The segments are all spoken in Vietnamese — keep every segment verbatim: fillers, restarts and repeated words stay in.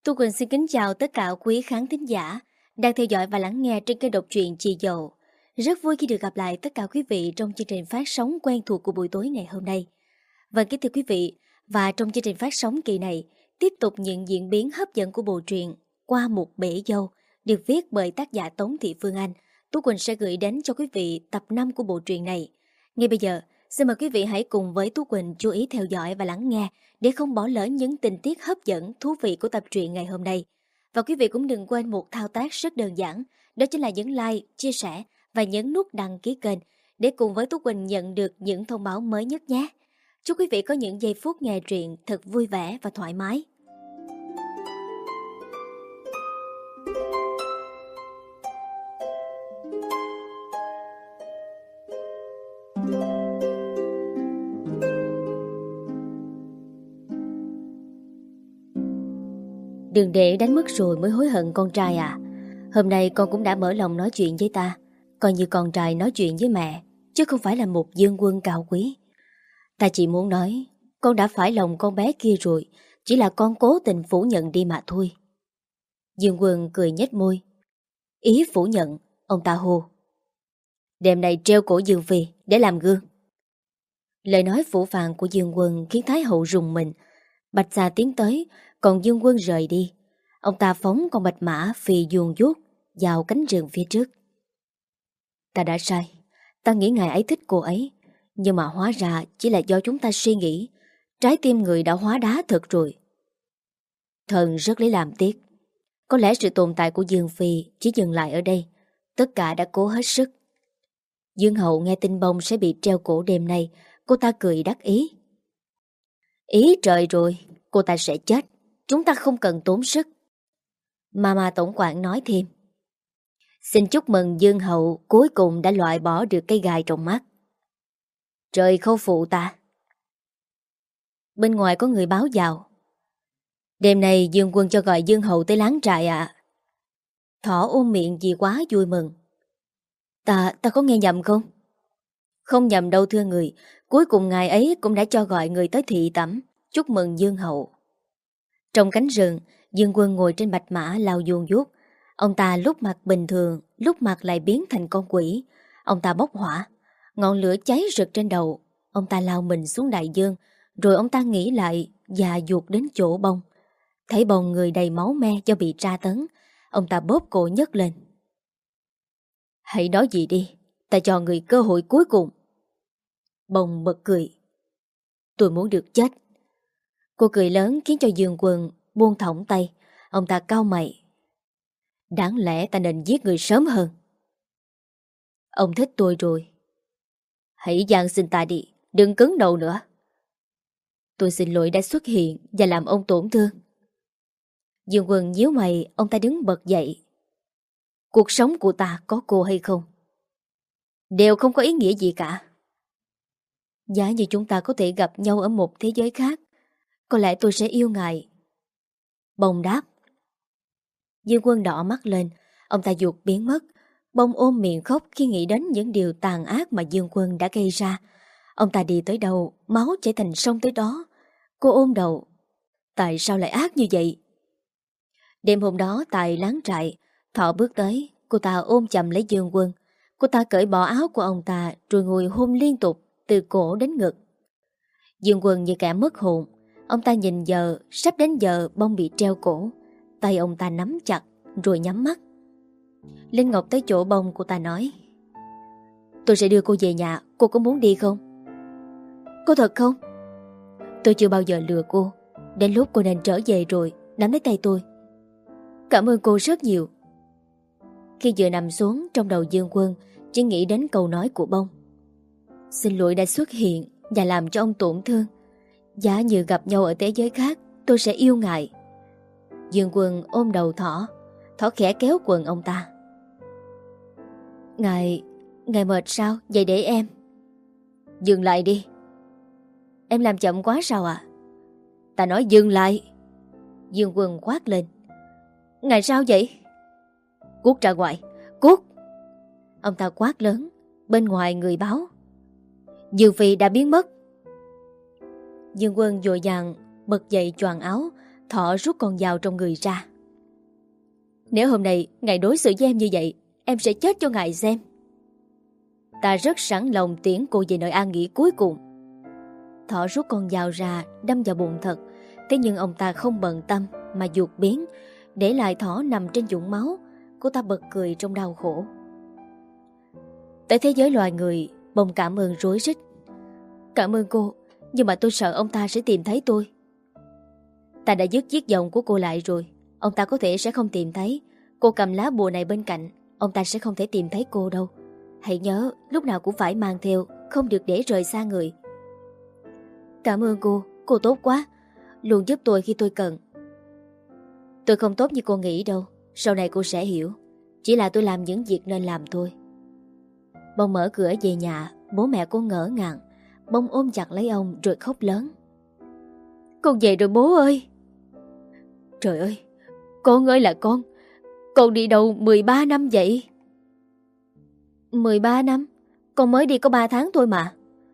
Tu Quỳnh xin kính chào tất cả quý khán thính giả đang theo dõi và lắng nghe trên kênh độc truyện Chị Dậu. Rất vui khi được gặp lại tất cả quý vị trong chương trình phát sóng quen thuộc của buổi tối ngày hôm nay. Và kính thưa quý vị, và trong chương trình phát sóng kỳ này, tiếp tục những diễn biến hấp dẫn của bộ truyện Qua một bể dâu được viết bởi tác giả Tống Thị Phương Anh. Tu Quỳnh sẽ gửi đến cho quý vị tập năm của bộ truyện này. Ngay bây giờ, xin mời quý vị hãy cùng với Tu Quỳnh chú ý theo dõi và lắng nghe để không bỏ lỡ những tình tiết hấp dẫn, thú vị của tập truyện ngày hôm nay. Và quý vị cũng đừng quên một thao tác rất đơn giản, đó chính là nhấn like, chia sẻ và nhấn nút đăng ký kênh để cùng với Tú Quỳnh nhận được những thông báo mới nhất nhé. Chúc quý vị có những giây phút nghe truyện thật vui vẻ và thoải mái. Đừng để đánh mất rồi mới hối hận con trai à. Hôm nay con cũng đã mở lòng nói chuyện với ta, coi như con trai nói chuyện với mẹ, chứ không phải là một dương quân cao quý. Ta chỉ muốn nói, con đã phải lòng con bé kia rồi, chỉ là con cố tình phủ nhận đi mà thôi. Dương Quân cười nhếch môi. Ý phủ nhận, ông ta hô. Đêm nay treo cổ Dương Phi để làm gương. Lời nói phủ phàng của Dương Quân khiến Thái hậu rùng mình. Bạch Gia tiến tới, còn Dương Quân rời đi. Ông ta phóng con bạch mã phi vuông vuốt vào cánh rừng phía trước. Ta đã sai, ta nghĩ ngài ấy thích cô ấy, nhưng mà hóa ra chỉ là do chúng ta suy nghĩ. Trái tim người đã hóa đá thật rồi. Thần rất lấy làm tiếc. Có lẽ sự tồn tại của Dương Phi chỉ dừng lại ở đây. Tất cả đã cố hết sức. Dương hậu nghe tin bông sẽ bị treo cổ đêm nay, cô ta cười đắc ý. Ý trời rồi, cô ta sẽ chết. Chúng ta không cần tốn sức. Mama tổng quản nói thêm. Xin chúc mừng Dương hậu cuối cùng đã loại bỏ được cây gài trong mắt. Trời khâu phụ ta. Bên ngoài có người báo vào. Đêm nay Dương quân cho gọi Dương hậu tới láng trại ạ. À. Thỏ ôm miệng gì quá vui mừng. Ta, ta có nghe nhầm không? Không nhầm đâu thưa người. Cuối cùng ngài ấy cũng đã cho gọi người tới thị tẩm. Chúc mừng Dương hậu. Trong cánh rừng, Dương Quân ngồi trên bạch mã lao vuông vuốt. Ông ta lúc mặt bình thường, lúc mặt lại biến thành con quỷ. Ông ta bốc hỏa, ngọn lửa cháy rực trên đầu. Ông ta lao mình xuống đại dương, rồi ông ta nghĩ lại và duột đến chỗ bông. Thấy bông người đầy máu me do bị tra tấn, ông ta bóp cổ nhấc lên. Hãy nói gì đi, ta cho người cơ hội cuối cùng. Bông bật cười. Tôi muốn được chết. Cô cười lớn khiến cho Dương Quân buông thõng tay. Ông ta cau mày. Đáng lẽ ta nên giết người sớm hơn. Ông thích tôi rồi. Hãy van xin ta đi, đừng cứng đầu nữa. Tôi xin lỗi đã xuất hiện và làm ông tổn thương. Dương Quân nhíu mày, ông ta đứng bật dậy. Cuộc sống của ta có cô hay không đều không có ý nghĩa gì cả. Giả như chúng ta có thể gặp nhau ở một thế giới khác, có lẽ tôi sẽ yêu ngài. Bông đáp. Dương Quân đỏ mắt lên, ông ta ruột biến mất. Bông ôm miệng khóc khi nghĩ đến những điều tàn ác mà Dương Quân đã gây ra. Ông ta đi tới đâu, máu chảy thành sông tới đó. Cô ôm đầu. Tại sao lại ác như vậy? Đêm hôm đó tại láng trại, Thọ bước tới, cô ta ôm chầm lấy Dương Quân. Cô ta cởi bỏ áo của ông ta rồi ngồi hôn liên tục từ cổ đến ngực. Dương Quân như kẻ mất hồn. Ông ta nhìn giờ, sắp đến giờ bông bị treo cổ. Tay ông ta nắm chặt rồi nhắm mắt. Linh Ngọc tới chỗ bông, cô ta nói. Tôi sẽ đưa cô về nhà, cô có muốn đi không? Cô thật không? Tôi chưa bao giờ lừa cô. Đến lúc cô nên trở về rồi, nắm lấy tay tôi. Cảm ơn cô rất nhiều. Khi vừa nằm xuống, trong đầu Dương Quân chỉ nghĩ đến câu nói của bông. Xin lỗi đã xuất hiện và làm cho ông tổn thương. Giả như gặp nhau ở thế giới khác, tôi sẽ yêu ngài. Dương Quân ôm đầu Thỏ. Thỏ khẽ kéo quần ông ta. Ngài, ngài mệt sao? Vậy để em. Dừng lại đi. Em làm chậm quá sao ạ? À? Ta nói dừng lại. Dương Quân quát lên. Ngài sao vậy? Cút ra ngoài, cút. Ông ta quát lớn. Bên ngoài người báo. Dương Phi đã biến mất. Dương Quân vội vàng bật dậy choàng áo. Thọ rút con dao trong người ra. Nếu hôm nay ngài đối xử với em như vậy, em sẽ chết cho ngài xem. Ta rất sẵn lòng tiễn cô về nơi an nghỉ cuối cùng. Thọ rút con dao ra đâm vào bụng thật. Thế nhưng ông ta không bận tâm mà giục biến, để lại Thỏ nằm trên vũng máu. Cô ta bật cười trong đau khổ. Tới thế giới loài người, Bông cảm ơn rối rít. Cảm ơn cô, nhưng mà tôi sợ ông ta sẽ tìm thấy tôi. Ta đã dứt chiếc vòng của cô lại rồi. Ông ta có thể sẽ không tìm thấy. Cô cầm lá bùa này bên cạnh, ông ta sẽ không thể tìm thấy cô đâu. Hãy nhớ, lúc nào cũng phải mang theo, không được để rời xa người. Cảm ơn cô, cô tốt quá, luôn giúp tôi khi tôi cần. Tôi không tốt như cô nghĩ đâu. Sau này cô sẽ hiểu. Chỉ là tôi làm những việc nên làm thôi. Bông mở cửa về nhà. Bố mẹ cô ngỡ ngàng. Bông ôm chặt lấy ông rồi khóc lớn. Con về rồi bố ơi. Trời ơi, con ơi là con. Con đi đâu mười ba năm vậy? mười ba năm? Con mới đi có ba tháng thôi mà.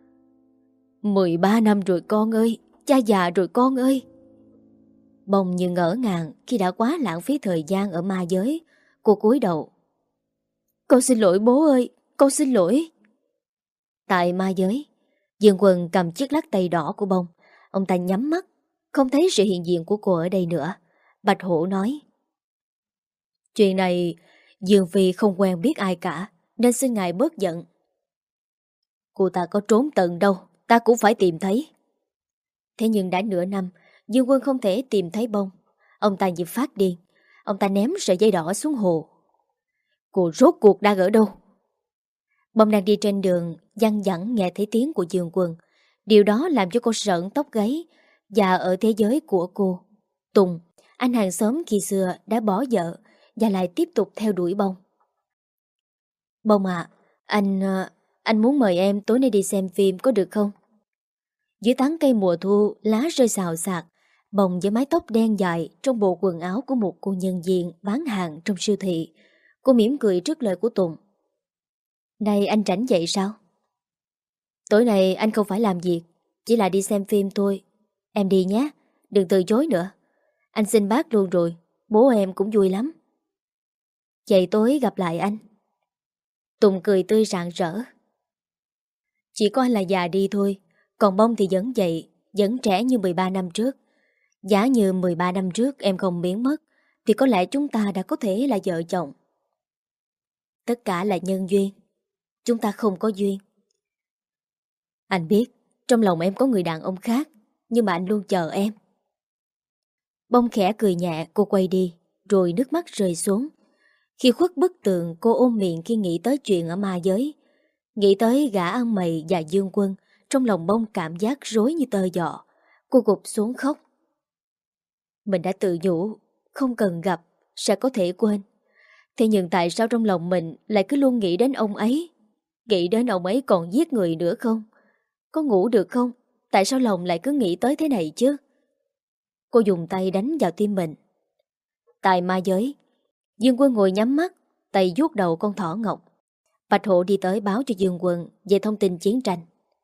mười ba năm rồi con ơi. Cha già rồi con ơi. Bông như ngỡ ngàng khi đã quá lãng phí thời gian ở ma giới. Cô cúi đầu. Con xin lỗi bố ơi, con xin lỗi. Tại ma giới, Dương Quân cầm chiếc lắc tay đỏ của Bông. Ông ta nhắm mắt, không thấy sự hiện diện của cô ở đây nữa. Bạch Hổ nói. Chuyện này Dương Phi không quen biết ai cả, nên xin ngài bớt giận. Cô ta có trốn tận đâu, ta cũng phải tìm thấy. Thế nhưng đã nửa năm, Dương Quân không thể tìm thấy Bông. Ông ta như phát điên. Ông ta ném sợi dây đỏ xuống hồ. Cô rốt cuộc đang ở đâu? Bông đang đi trên đường, văng vẳng nghe thấy tiếng của Dương Quân. Điều đó làm cho cô sởn tóc gáy. Và ở thế giới của cô, Tùng, anh hàng xóm khi xưa đã bỏ vợ và lại tiếp tục theo đuổi Bông. Bông à, anh... anh muốn mời em tối nay đi xem phim có được không? Dưới tán cây mùa thu, lá rơi xào xạc. Bông với mái tóc đen dài trong bộ quần áo của một cô nhân viên bán hàng trong siêu thị. Cô mỉm cười trước lời của Tùng. Này anh rảnh vậy sao? Tối nay anh không phải làm việc, chỉ là đi xem phim thôi. Em đi nhé, đừng từ chối nữa. Anh xin bác luôn rồi, bố em cũng vui lắm. Vậy tối gặp lại anh. Tùng cười tươi rạng rỡ. Chỉ có anh là già đi thôi, còn Bông thì vẫn vậy, vẫn trẻ như mười ba năm trước. Giả như mười ba năm trước em không biến mất, thì có lẽ chúng ta đã có thể là vợ chồng. Tất cả là nhân duyên. Chúng ta không có duyên. Anh biết, trong lòng em có người đàn ông khác, nhưng mà anh luôn chờ em. Bông khẽ cười nhẹ, cô quay đi, rồi nước mắt rơi xuống. Khi khuất bức tường, cô ôm miệng khi nghĩ tới chuyện ở ma giới. Nghĩ tới gã ăn mày và Dương Quân, trong lòng Bông cảm giác rối như tơ giọ. Cô gục xuống khóc. Mình đã tự nhủ, không cần gặp, sẽ có thể quên. Thế nhưng tại sao trong lòng mình lại cứ luôn nghĩ đến ông ấy? Nghĩ đến ông ấy còn giết người nữa không? Có ngủ được không? Tại sao lòng lại cứ nghĩ tới thế này chứ? Cô dùng tay đánh vào tim mình. Tại ma giới, Dương Quân ngồi nhắm mắt, tay vuốt đầu con thỏ ngọc. Bạch Hộ đi tới báo cho Dương Quân về thông tin chiến tranh.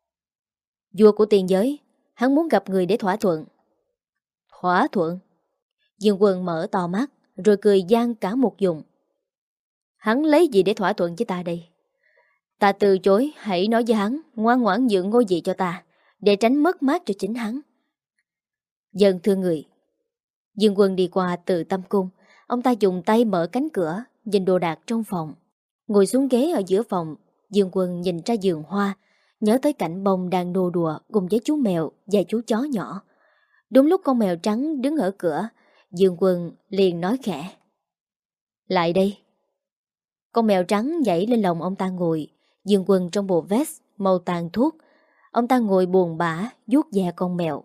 Vua của tiền giới, hắn muốn gặp người để thỏa thuận. Thỏa thuận? Dương Quân mở to mắt, rồi cười gian cả một vùng. Hắn lấy gì để thỏa thuận với ta đây? Ta từ chối, hãy nói với hắn ngoan ngoãn nhượng ngôi vị cho ta, để tránh mất mát cho chính hắn. Dân thưa người. Dương Quân đi qua Từ Tâm Cung. Ông ta dùng tay mở cánh cửa, nhìn đồ đạc trong phòng. Ngồi xuống ghế ở giữa phòng, Dương Quân nhìn ra vườn hoa, nhớ tới cảnh Bông đang nô đùa cùng với chú mèo và chú chó nhỏ. Đúng lúc con mèo trắng đứng ở cửa, Dương Quân liền nói khẽ. Lại đây. Con mèo trắng nhảy lên lòng ông ta ngồi. Dương Quân trong bộ vest màu tàn thuốc. Ông ta ngồi buồn bã vuốt ve con mèo.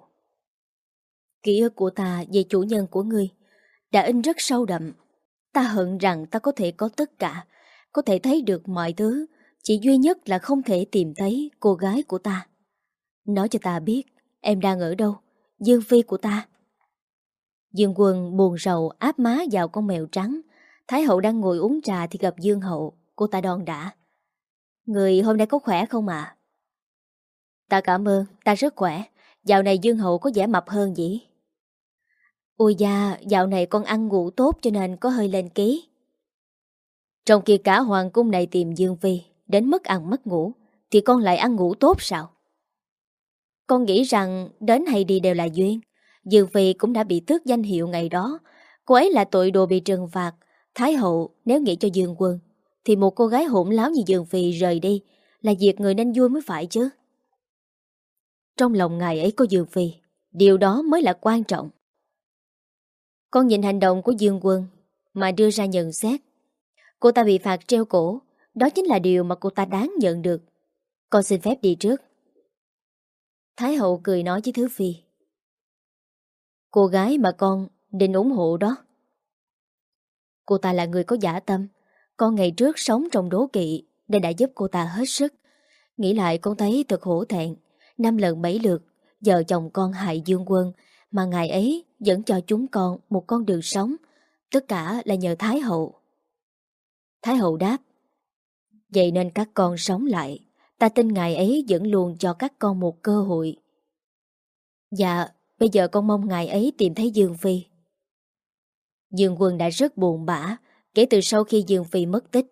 Ký ức của ta về chủ nhân của ngươi đã in rất sâu đậm. Ta hận rằng ta có thể có tất cả, có thể thấy được mọi thứ, chỉ duy nhất là không thể tìm thấy cô gái của ta. Nói cho ta biết em đang ở đâu, Dương Phi của ta. Dương Quân buồn rầu áp má vào con mèo trắng. Thái hậu đang ngồi uống trà thì gặp Dương hậu. Cô ta đon đả. Người hôm nay có khỏe không ạ? À? Ta cảm ơn, ta rất khỏe. Dạo này Dương hậu có vẻ mập hơn gì? Ôi da, dạo này con ăn ngủ tốt cho nên có hơi lên ký. Trong khi cả hoàng cung này tìm Dương Phi đến mất ăn mất ngủ, thì con lại ăn ngủ tốt sao? Con nghĩ rằng đến hay đi đều là duyên. Dương Phi cũng đã bị tước danh hiệu ngày đó. Cô ấy là tội đồ bị trừng phạt. Thái hậu nếu nghĩ cho Dương Quân, thì một cô gái hỗn láo như Dương Phi rời đi là việc người nên vui mới phải chứ. Trong lòng ngài ấy có Dương Phi, điều đó mới là quan trọng. Con nhìn hành động của Dương Quân mà đưa ra nhận xét. Cô ta bị phạt treo cổ, đó chính là điều mà cô ta đáng nhận được. Con xin phép đi trước. Thái hậu cười nói với Thứ Phi. Cô gái mà con định ủng hộ đó, cô ta là người có dã tâm. Con ngày trước sống trong đố kỵ nên đã giúp cô ta hết sức. Nghĩ lại con thấy thật hổ thẹn. Năm lần bảy lượt vợ chồng con hại Dương Quân, mà ngài ấy vẫn cho chúng con một con đường sống. Tất cả là nhờ Thái hậu. Thái hậu đáp. Vậy nên các con sống lại. Ta tin ngài ấy vẫn luôn cho các con một cơ hội. Dạ, bây giờ con mong ngài ấy tìm thấy Dương Phi. Dương Quân đã rất buồn bã kể từ sau khi Dương Phi mất tích.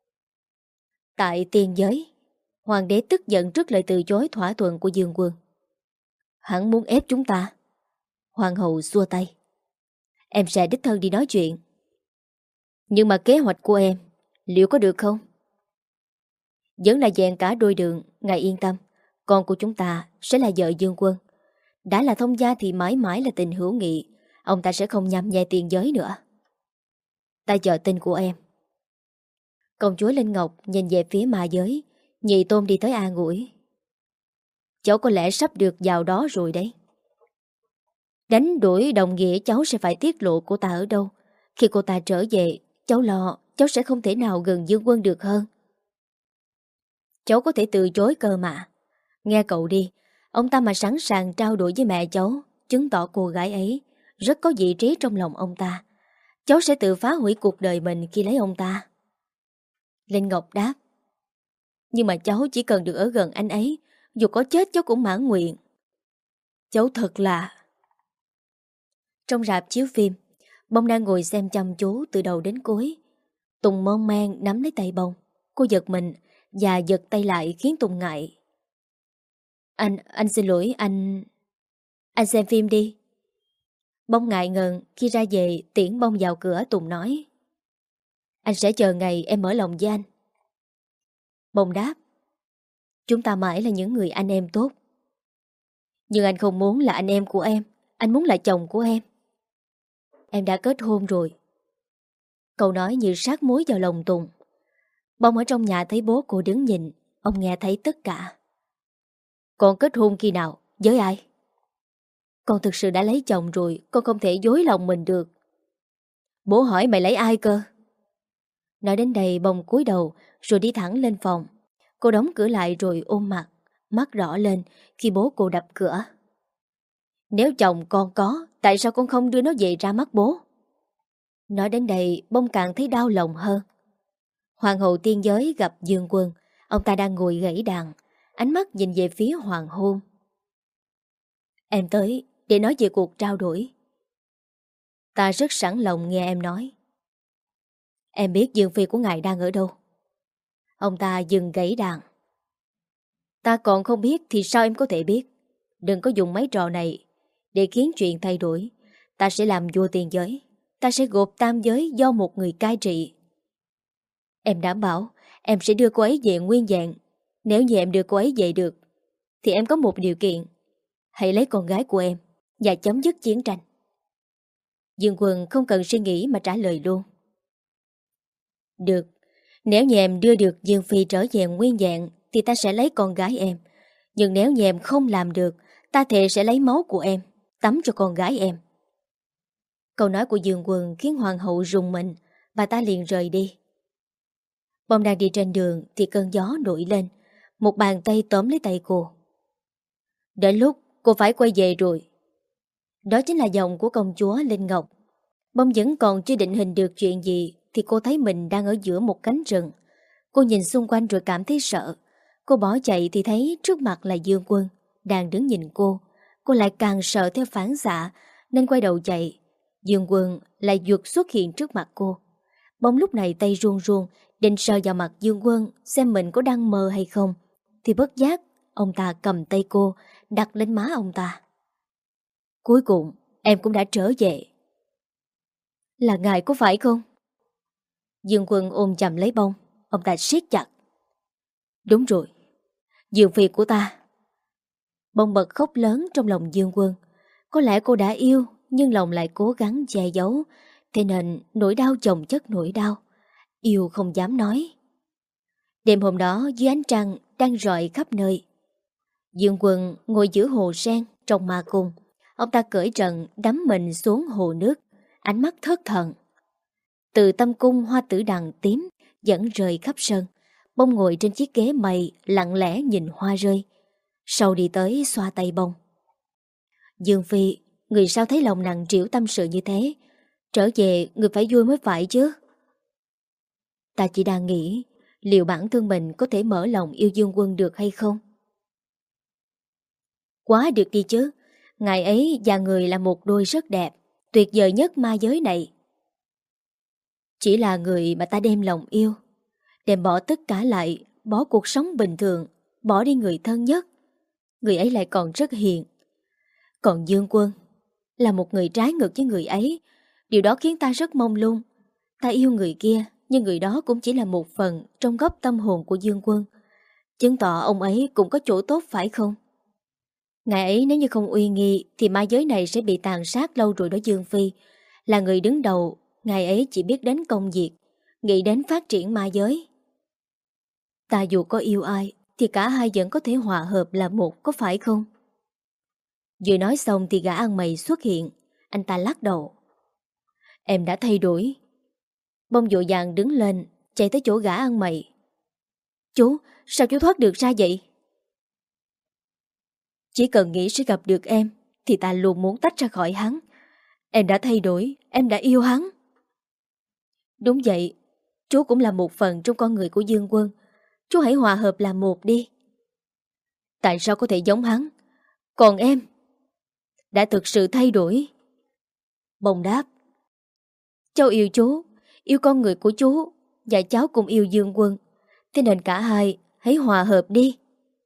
Tại tiên giới, hoàng đế tức giận trước lời từ chối thỏa thuận của Dương Quân. Hắn muốn ép chúng ta. Hoàng hậu xua tay. Em sẽ đích thân đi nói chuyện. Nhưng mà kế hoạch của em liệu có được không? Vẫn là dẹn cả đôi đường. Ngài yên tâm, con của chúng ta sẽ là vợ Dương Quân. Đã là thông gia thì mãi mãi là tình hữu nghị. Ông ta sẽ không nhằm nhẹ tiền giới nữa. Ta chờ tin của em. Công chúa Linh Ngọc nhìn về phía ma giới. Nhị Tôn đi tới an ủi. Cháu có lẽ sắp được vào đó rồi đấy. Đánh đuổi đồng nghĩa cháu sẽ phải tiết lộ cô ta ở đâu. Khi cô ta trở về, cháu lo cháu sẽ không thể nào gần Dương Quân được hơn. Cháu có thể từ chối cơ mà. Nghe cậu đi, ông ta mà sẵn sàng trao đổi với mẹ cháu, chứng tỏ cô gái ấy rất có vị trí trong lòng ông ta. Cháu sẽ tự phá hủy cuộc đời mình khi lấy ông ta. Linh Ngọc đáp. Nhưng mà cháu chỉ cần được ở gần anh ấy, dù có chết cháu cũng mãn nguyện. Cháu thật là... Trong rạp chiếu phim, Bông đang ngồi xem chăm chú từ đầu đến cuối. Tùng mơn man nắm lấy tay Bông. Cô giật mình và giật tay lại khiến Tùng ngại. Anh, anh xin lỗi, anh... Anh xem phim đi. Bông ngại ngần khi ra về tiễn Bông vào cửa. Tùng nói. Anh sẽ chờ ngày em mở lòng với anh. Bông đáp. Chúng ta mãi là những người anh em tốt. Nhưng anh không muốn là anh em của em. Anh muốn là chồng của em. Em đã kết hôn rồi. Câu nói như sát muối vào lòng Tùng. Bông ở trong nhà thấy bố cô đứng nhìn. Ông nghe thấy tất cả. Con kết hôn khi nào? Với ai? Con thực sự đã lấy chồng rồi. Con không thể dối lòng mình được. Bố hỏi mày lấy ai cơ? Nói đến đây Bông cúi đầu rồi đi thẳng lên phòng. Cô đóng cửa lại rồi ôm mặt. Mắt đỏ lên khi bố cô đập cửa. Nếu chồng con có, tại sao con không đưa nó về ra mắt bố? Nói đến đây Bông càng thấy đau lòng hơn. Hoàng hậu tiên giới gặp Dương Quân. Ông ta đang ngồi gãy đàn, ánh mắt nhìn về phía hoàng hôn. Em tới để nói về cuộc trao đổi. Ta rất sẵn lòng nghe em nói. Em biết Dương Phi của ngài đang ở đâu? Ông ta dừng gãy đàn. Ta còn không biết thì sao em có thể biết? Đừng có dùng mấy trò này để khiến chuyện thay đổi. Ta sẽ làm vua tiền giới. Ta sẽ gộp tam giới do một người cai trị. Em đảm bảo em sẽ đưa cô ấy về nguyên dạng. Nếu như em đưa cô ấy về được thì em có một điều kiện. Hãy lấy con gái của em và chấm dứt chiến tranh. Dương Quân không cần suy nghĩ mà trả lời luôn. Được, nếu như em đưa được Dương Phi trở về nguyên dạng thì ta sẽ lấy con gái em. Nhưng nếu như em không làm được, ta thề sẽ lấy máu của em tắm cho con gái em. Câu nói của Dương Quân khiến hoàng hậu rùng mình. Bà ta liền rời đi. Bông đang đi trên đường thì cơn gió nổi lên. Một bàn tay tóm lấy tay cô. Đến lúc cô phải quay về rồi. Đó chính là giọng của công chúa Linh Ngọc. Bông vẫn còn chưa định hình được chuyện gì thì cô thấy mình đang ở giữa một cánh rừng. Cô nhìn xung quanh rồi cảm thấy sợ. Cô bỏ chạy thì thấy trước mặt là Dương Quân đang đứng nhìn cô. Cô lại càng sợ theo phản xạ nên quay đầu chạy. Dương Quân lại vụt xuất hiện trước mặt cô. Bông lúc này tay run run, định sờ vào mặt Dương Quân xem mình có đang mơ hay không, thì bất giác ông ta cầm tay cô đặt lên má ông ta. Cuối cùng em cũng đã trở về. Là ngài có phải không? Dương Quân ôm chầm lấy Bông. Ông ta siết chặt. Đúng rồi, Dương Phi của ta. Bông bật khóc lớn trong lòng Dương Quân. Có lẽ cô đã yêu, nhưng lòng lại cố gắng che giấu, thế nên nỗi đau chồng chất nỗi đau. Yêu không dám nói. Đêm hôm đó dưới ánh trăng đang rọi khắp nơi, Dương Quân ngồi giữa hồ sen trong ma cung. Ông ta cởi trần đắm mình xuống hồ nước, ánh mắt thất thần. Từ tâm cung hoa tử đằng tím dẫn rơi khắp sân. Bông ngồi trên chiếc ghế mây lặng lẽ nhìn hoa rơi. Sau đi tới xoa tay Bông. Dương Phi, người sao thấy lòng nặng trĩu tâm sự như thế? Trở về người phải vui mới phải chứ. Ta chỉ đang nghĩ liệu bản thân mình có thể mở lòng yêu Dương Quân được hay không? Quá được đi chứ. Ngài ấy và người là một đôi rất đẹp, tuyệt vời nhất ma giới này. Chỉ là người mà ta đem lòng yêu, đem bỏ tất cả lại, bỏ cuộc sống bình thường, bỏ đi người thân nhất. Người ấy lại còn rất hiền. Còn Dương Quân là một người trái ngược với người ấy. Điều đó khiến ta rất mông lung. Ta yêu người kia, nhưng người đó cũng chỉ là một phần trong góc tâm hồn của Dương Quân. Chứng tỏ ông ấy cũng có chỗ tốt phải không? Ngài ấy nếu như không uy nghi thì ma giới này sẽ bị tàn sát lâu rồi đó Dương Phi. Là người đứng đầu, ngài ấy chỉ biết đến công việc, nghĩ đến phát triển ma giới. Ta dù có yêu ai thì cả hai vẫn có thể hòa hợp là một, có phải không? Vừa nói xong thì gã ăn mày xuất hiện. Anh ta lắc đầu. Em đã thay đổi. Bông vội vàng đứng lên, chạy tới chỗ gã ăn mày. Chú, sao chú thoát được ra vậy? Chỉ cần nghĩ sẽ gặp được em thì ta luôn muốn tách ra khỏi hắn. Em đã thay đổi, em đã yêu hắn. Đúng vậy, chú cũng là một phần trong con người của Dương Quân. Chú hãy hòa hợp làm một đi. Tại sao có thể giống hắn? Còn em đã thực sự thay đổi. Bông đáp. Cháu yêu chú, yêu con người của chú, và cháu cũng yêu Dương Quân. Thế nên cả hai hãy hòa hợp đi.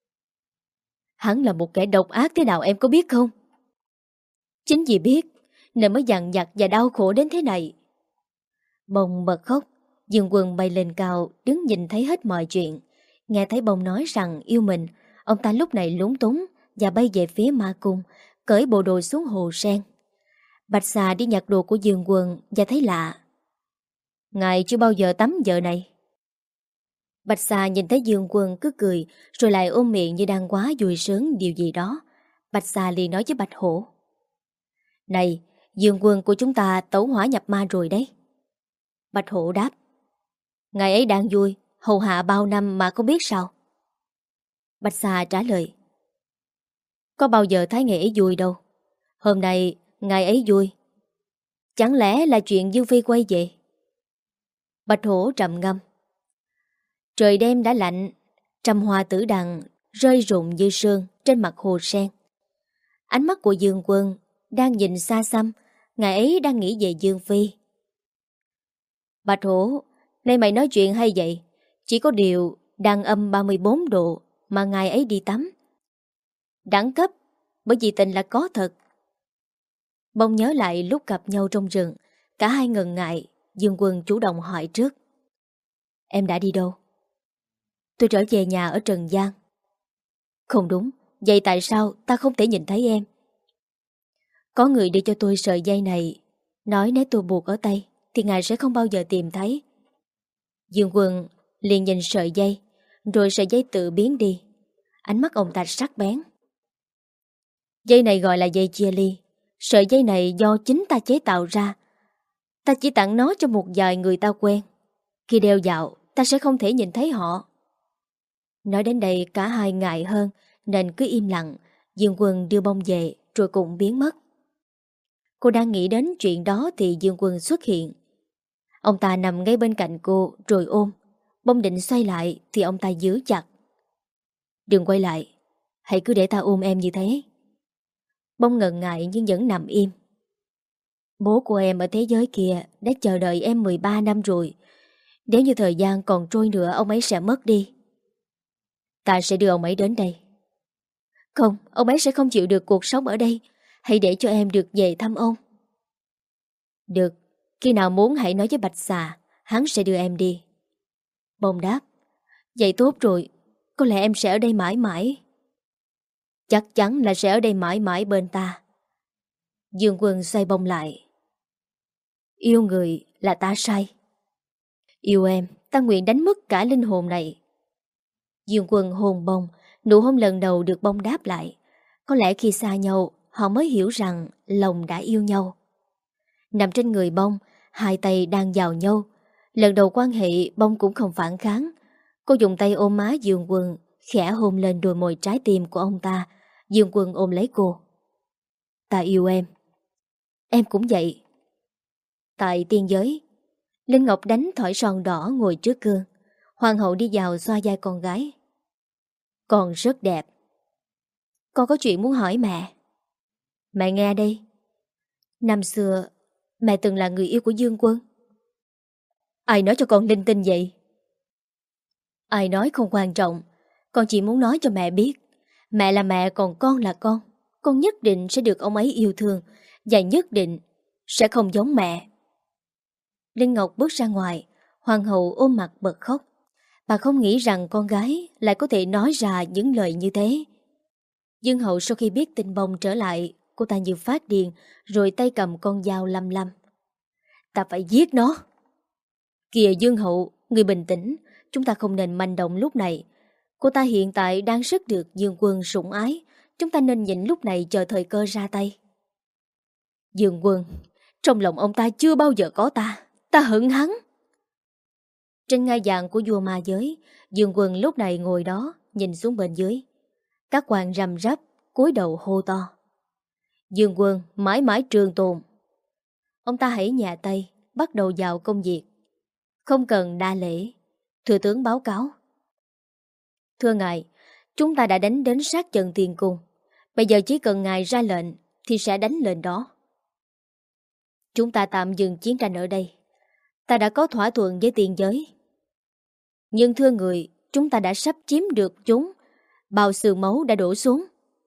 Hắn là một kẻ độc ác thế nào em có biết không? Chính vì biết nên mới dằn vặt và đau khổ đến thế này. Bông bật khóc. Dương Quân bay lên cao, đứng nhìn thấy hết mọi chuyện. Nghe thấy Bông nói rằng yêu mình, ông ta lúc này lúng túng và bay về phía ma cung, cởi bộ đồ xuống hồ sen. Bạch Xà đi nhặt đồ của Dương Quân và thấy lạ. Ngài chưa bao giờ tắm giờ này. Bạch Xà nhìn thấy Dương Quân cứ cười, rồi lại ôm miệng như đang quá vui sướng điều gì đó. Bạch Xà liền nói với Bạch Hổ. Này, Dương Quân của chúng ta tẩu hỏa nhập ma rồi đấy. Bạch Hổ đáp. Ngài ấy đang vui, hầu hạ bao năm mà không biết sao. Bạch Xà trả lời. Có bao giờ thấy ngài ấy vui đâu. Hôm nay ngài ấy vui. Chẳng lẽ là chuyện Dương Phi quay về? Bạch Hổ trầm ngâm. Trời đêm đã lạnh, trăm hoa tử đằng rơi rụng như sương trên mặt hồ sen. Ánh mắt của Dương Quân đang nhìn xa xăm, ngài ấy đang nghĩ về Dương Phi. Bạch Hổ, nay mày nói chuyện hay vậy? Chỉ có điều đang âm ba mươi bốn độ mà ngài ấy đi tắm. Đẳng cấp, bởi vì tình là có thật. Bông nhớ lại lúc gặp nhau trong rừng, cả hai ngần ngại. Dương Quân chủ động hỏi trước. Em đã đi đâu? Tôi trở về nhà ở Trần Giang. Không đúng, vậy tại sao ta không thể nhìn thấy em? Có người đi cho tôi sợi dây này, nói nếu tôi buộc ở tay thì ngài sẽ không bao giờ tìm thấy. Dương Quân liền nhìn sợi dây, rồi sợi dây tự biến đi. Ánh mắt ông ta sắc bén. Dây này gọi là dây chia ly. Sợi dây này do chính ta chế tạo ra. Ta chỉ tặng nó cho một vài người ta quen. Khi đeo vào, ta sẽ không thể nhìn thấy họ. Nói đến đây cả hai ngại hơn nên cứ im lặng. Dương Quân đưa bông về rồi cũng biến mất. Cô đang nghĩ đến chuyện đó thì Dương Quân xuất hiện. Ông ta nằm ngay bên cạnh cô rồi ôm. Bông định xoay lại thì ông ta giữ chặt. Đừng quay lại, hãy cứ để ta ôm em như thế. Bông ngần ngại nhưng vẫn nằm im. Bố của em ở thế giới kia đã chờ đợi em mười ba năm rồi. Nếu như thời gian còn trôi nữa, ông ấy sẽ mất đi. Ta sẽ đưa ông ấy đến đây. Không, ông ấy sẽ không chịu được cuộc sống ở đây. Hãy để cho em được về thăm ông. Được, khi nào muốn hãy nói với Bạch Xà, hắn sẽ đưa em đi. Bông đáp. Vậy tốt rồi, có lẽ em sẽ ở đây mãi mãi. Chắc chắn là sẽ ở đây mãi mãi bên ta. Dương Quân xoay Bông lại. Yêu người là ta sai. Yêu em, ta nguyện đánh mất cả linh hồn này. Dương Quân hôn Bông, nụ hôn lần đầu được Bông đáp lại. Có lẽ khi xa nhau, họ mới hiểu rằng lòng đã yêu nhau. Nằm trên người Bông, hai tay đang vào nhau. Lần đầu quan hệ, Bông cũng không phản kháng. Cô dùng tay ôm má Dương Quân, khẽ hôn lên đôi môi trái tim của ông ta. Dương Quân ôm lấy cô. Ta yêu em. Em cũng vậy. Tại tiên giới, Linh Ngọc đánh thỏi son đỏ ngồi trước gương. Hoàng hậu đi vào xoa vai con gái. Con rất đẹp. Con có chuyện muốn hỏi mẹ. Mẹ nghe đây. Năm xưa, mẹ từng là người yêu của Dương Quân. Ai nói cho con linh tinh vậy? Ai nói không quan trọng. Con chỉ muốn nói cho mẹ biết. Mẹ là mẹ, còn con là con. Con nhất định sẽ được ông ấy yêu thương. Và nhất định sẽ không giống mẹ. Linh Ngọc bước ra ngoài. Hoàng hậu ôm mặt bật khóc. Bà không nghĩ rằng con gái lại có thể nói ra những lời như thế. Dương hậu sau khi biết tin Bông trở lại, cô ta như phát điên, rồi tay cầm con dao lăm lăm. Ta phải giết nó. Kìa Dương hậu, người bình tĩnh. Chúng ta không nên manh động lúc này. Cô ta hiện tại đang rất được Dương Quân sủng ái. Chúng ta nên nhịn lúc này chờ thời cơ ra tay. Dương Quân, trong lòng ông ta chưa bao giờ có ta. Ta hận hắn. Trên ngai vàng của vua ma giới, Dương Quân lúc này ngồi đó, nhìn xuống bên dưới. Các quan răm rắp, cúi đầu hô to. Dương Quân mãi mãi trường tồn. Ông ta hãy nhẹ tay, bắt đầu vào công việc. Không cần đa lễ. Thừa tướng báo cáo. Thưa ngài, chúng ta đã đánh đến sát trận tiền cung. Bây giờ chỉ cần ngài ra lệnh thì sẽ đánh lên đó. Chúng ta tạm dừng chiến tranh ở đây. Ta đã có thỏa thuận với tiền giới. Nhưng thưa người, chúng ta đã sắp chiếm được chúng. Bao xương máu đã đổ xuống.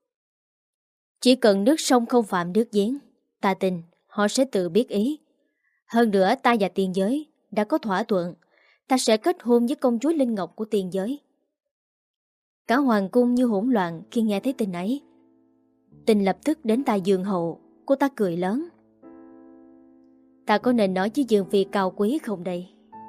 Chỉ cần nước sông không phạm nước giếng, ta tin họ sẽ tự biết ý. Hơn nữa ta và tiền giới đã có thỏa thuận. Ta sẽ kết hôn với công chúa Linh Ngọc của tiền giới. Cả hoàng cung như hỗn loạn khi nghe thấy tin ấy. Tin lập tức đến tai Dương hậu. Cô ta cười lớn. Ta có nên nói với Dương phi cao quý không đây?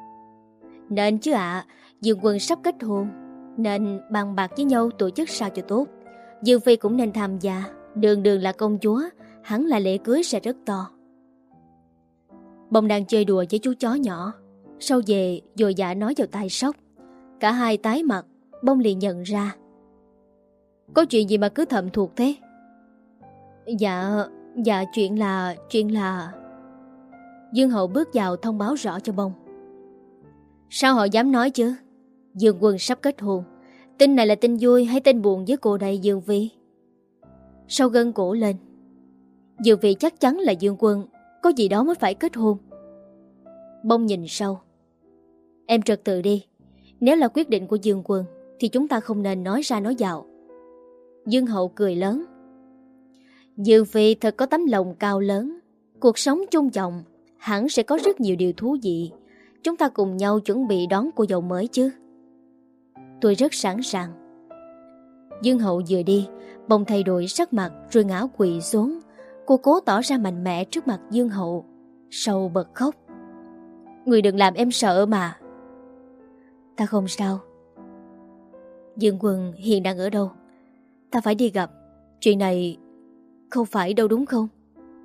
Nên chứ ạ. À, Dương Quân sắp kết hôn, nên bàn bạc với nhau tổ chức sao cho tốt. Dương phi cũng nên tham gia. Đường đường là công chúa, hẳn là lễ cưới sẽ rất to. Bông đang chơi đùa với chú chó nhỏ. Sau về dội dạ nói vào tai Sóc. Cả hai tái mặt. Bông liền nhận ra. Có chuyện gì mà cứ thầm thuộc thế? Dạ Dạ chuyện là Chuyện là Dương hậu bước vào thông báo rõ cho Bông. Sao họ dám nói chứ? Dương Quân sắp kết hôn. Tin này là tin vui hay tin buồn với cô đây Dương phi? Sau gân cổ lên. Dương phi chắc chắn là Dương Quân có gì đó mới phải kết hôn. Bông nhìn sau. Em trật tự đi. Nếu là quyết định của Dương Quân thì chúng ta không nên nói ra nói vào. Dương hậu cười lớn. Dương phi thật có tấm lòng cao lớn. Cuộc sống chung trọng, hẳn sẽ có rất nhiều điều thú vị. Chúng ta cùng nhau chuẩn bị đón cô dâu mới chứ? Tôi rất sẵn sàng. Dương hậu vừa đi, Bông thay đổi sắc mặt rồi ngã quỵ xuống. Cô cố tỏ ra mạnh mẽ trước mặt Dương hậu. Sau bật khóc. Người đừng làm em sợ mà. Ta không sao. Dương Quân hiện đang ở đâu? Ta phải đi gặp. Chuyện này không phải đâu đúng không?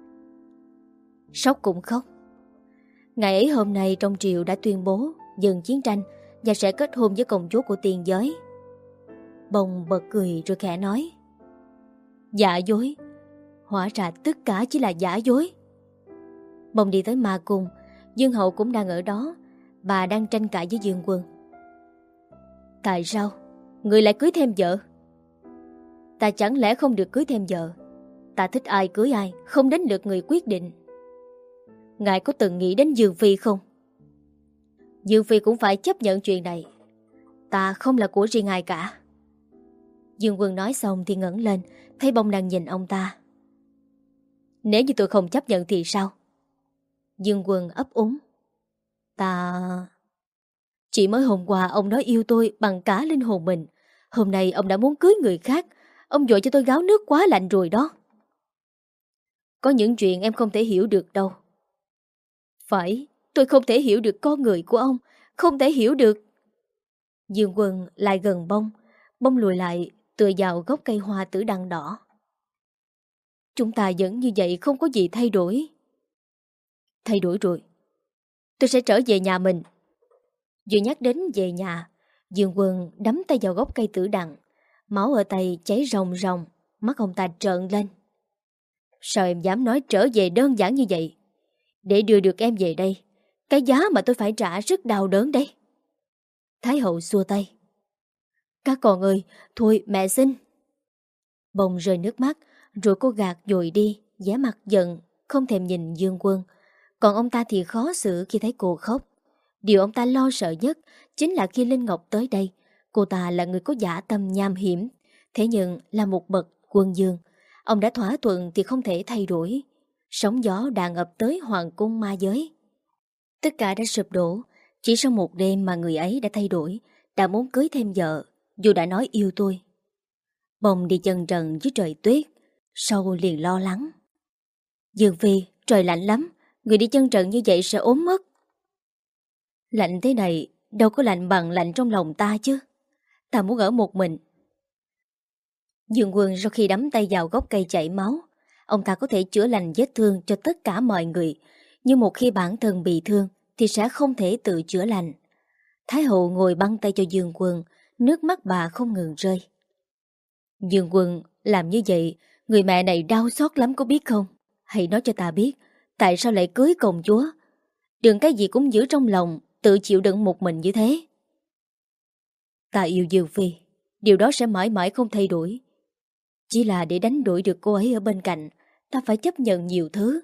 Sóc cũng khóc. Ngày ấy hôm nay trong triều đã tuyên bố dừng chiến tranh và sẽ kết hôn với công chúa của tiền giới. Bông bật cười rồi khẽ nói. Giả dối. Hóa ra tất cả chỉ là giả dối. Bông đi tới ma cung. Dương hậu cũng đang ở đó. Bà đang tranh cãi với Dương Quân. Tại sao người lại cưới thêm vợ? Ta chẳng lẽ không được cưới thêm vợ? Ta thích ai cưới ai, không đến lượt người quyết định. ngài có từng nghĩ đến Dương Phi không? Dương Phi cũng phải chấp nhận chuyện này. Ta không là của riêng ai cả. Dương Quân nói xong thì ngẩng lên, thấy Bông đang nhìn ông ta. Nếu như tôi không chấp nhận thì sao? Dương Quân ấp úng. Ta... Chỉ mới hôm qua ông nói yêu tôi bằng cả linh hồn mình. Hôm nay ông đã muốn cưới người khác. Ông dội cho tôi gáo nước quá lạnh rồi đó. Có những chuyện em không thể hiểu được đâu. Phải, tôi không thể hiểu được con người của ông. Không thể hiểu được. Dương Quân lại gần Bông. Bông lùi lại, tựa vào gốc cây hoa tử đằng đỏ. Chúng ta vẫn như vậy, không có gì thay đổi. Thay đổi rồi. Tôi sẽ trở về nhà mình. Vừa nhắc đến về nhà, Dương Quân đấm tay vào gốc cây tử đằng. Máu ở tay cháy ròng ròng, mắt ông ta trợn lên. Sao em dám nói trở về đơn giản như vậy? Để đưa được em về đây, cái giá mà tôi phải trả rất đau đớn đấy. Thái hậu xua tay. Các con ơi, thôi mẹ xin. Bông rơi nước mắt, rồi cô gạt dội đi, vẻ mặt giận, không thèm nhìn Dương Quân. Còn ông ta thì khó xử khi thấy cô khóc. Điều ông ta lo sợ nhất chính là khi Linh Ngọc tới đây, cô ta là người có dã tâm nham hiểm, thế nhưng là một bậc quân dương. Ông đã thỏa thuận thì không thể thay đổi. Sóng gió đang ập tới hoàng cung ma giới. Tất cả đã sụp đổ, chỉ sau một đêm mà người ấy đã thay đổi, đã muốn cưới thêm vợ, dù đã nói yêu tôi. Bông đi chân trần dưới trời tuyết, sau liền lo lắng. Dương Phi, trời lạnh lắm, người đi chân trần như vậy sẽ ốm mất. Lạnh thế này, đâu có lạnh bằng lạnh trong lòng ta chứ. Ta muốn ở một mình. Dương Quân sau khi đắm tay vào gốc cây chảy máu, ông ta có thể chữa lành vết thương cho tất cả mọi người, nhưng một khi bản thân bị thương thì sẽ không thể tự chữa lành. Thái hậu ngồi băng tay cho Dương Quân, nước mắt bà không ngừng rơi. Dương Quân làm như vậy, người mẹ này đau xót lắm có biết không? Hãy nói cho ta biết, tại sao lại cưới công chúa? Đừng cái gì cũng giữ trong lòng, tự chịu đựng một mình như thế. Ta yêu Dương Phi, điều đó sẽ mãi mãi không thay đổi. Chỉ là để đánh đuổi được cô ấy ở bên cạnh, ta phải chấp nhận nhiều thứ.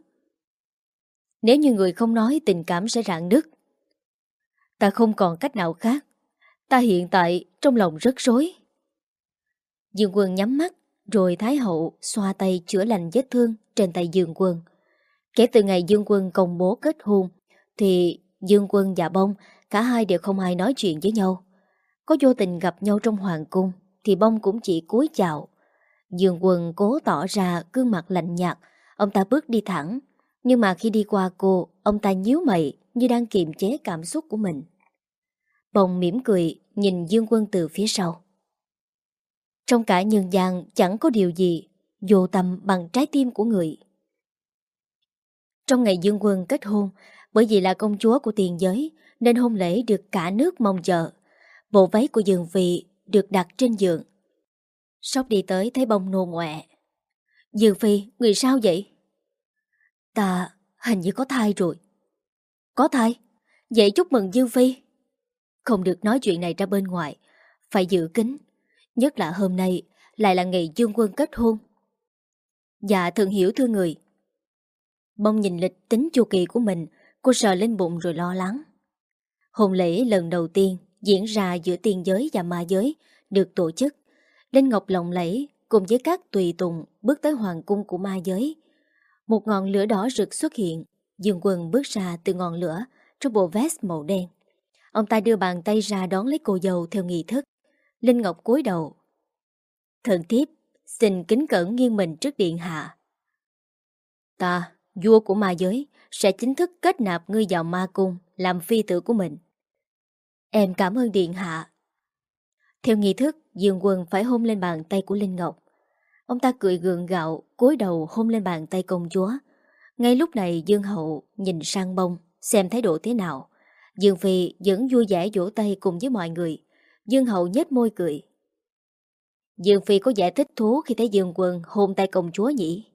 Nếu như người không nói, tình cảm sẽ rạn nứt. Ta không còn cách nào khác. Ta hiện tại trong lòng rất rối. Dương Quân nhắm mắt, rồi Thái hậu xoa tay chữa lành vết thương trên tay Dương Quân. Kể từ ngày Dương Quân công bố kết hôn, thì Dương Quân và Bông, cả hai đều không ai nói chuyện với nhau. Có vô tình gặp nhau trong hoàng cung, thì Bông cũng chỉ cúi chào. Dương Quân cố tỏ ra gương mặt lạnh nhạt, ông ta bước đi thẳng. Nhưng mà khi đi qua cô, ông ta nhíu mày như đang kiềm chế cảm xúc của mình. Bông mỉm cười nhìn Dương Quân từ phía sau. Trong cả nhân gian chẳng có điều gì vô tâm bằng trái tim của người. Trong ngày Dương Quân kết hôn, bởi vì là công chúa của tiền giới nên hôn lễ được cả nước mong chờ. Bộ váy của Dương Phi được đặt trên giường. Sóc đi tới thấy Bông nôn ọe. Dương Phi, người sao vậy? Ta hình như có thai rồi. Có thai? Vậy chúc mừng Dương Phi. Không được nói chuyện này ra bên ngoài, phải giữ kín. Nhất là hôm nay lại là ngày Dương Quân kết hôn. Dạ thường hiểu thưa người. Bông nhìn lịch tính chu kỳ của mình, cô sờ lên bụng rồi lo lắng. Hôn lễ lần đầu tiên diễn ra giữa tiên giới và ma giới được tổ chức. Linh ngọc lộng lẫy cùng với các tùy tùng bước tới hoàng cung của ma giới. Một ngọn lửa đỏ rực xuất hiện. Dương Quân bước ra từ ngọn lửa trong bộ vest màu đen. Ông ta đưa bàn tay ra đón lấy cô dâu theo nghi thức. Linh ngọc cúi đầu. Thần thiếp xin kính cẩn nghiêng mình trước điện hạ. Ta, vua của ma giới, sẽ chính thức kết nạp ngươi vào ma cung làm phi tử của mình. Em cảm ơn điện hạ. Theo nghi thức, Dương Quân phải hôn lên bàn tay của Linh Ngọc. Ông ta cười gượng gạo, cúi đầu hôn lên bàn tay công chúa. Ngay lúc này Dương Hậu nhìn sang Bông, xem thái độ thế nào. Dương Phi vẫn vui vẻ vỗ tay cùng với mọi người. Dương Hậu nhếch môi cười. Dương Phi có vẻ thích thú khi thấy Dương Quân hôn tay công chúa nhỉ?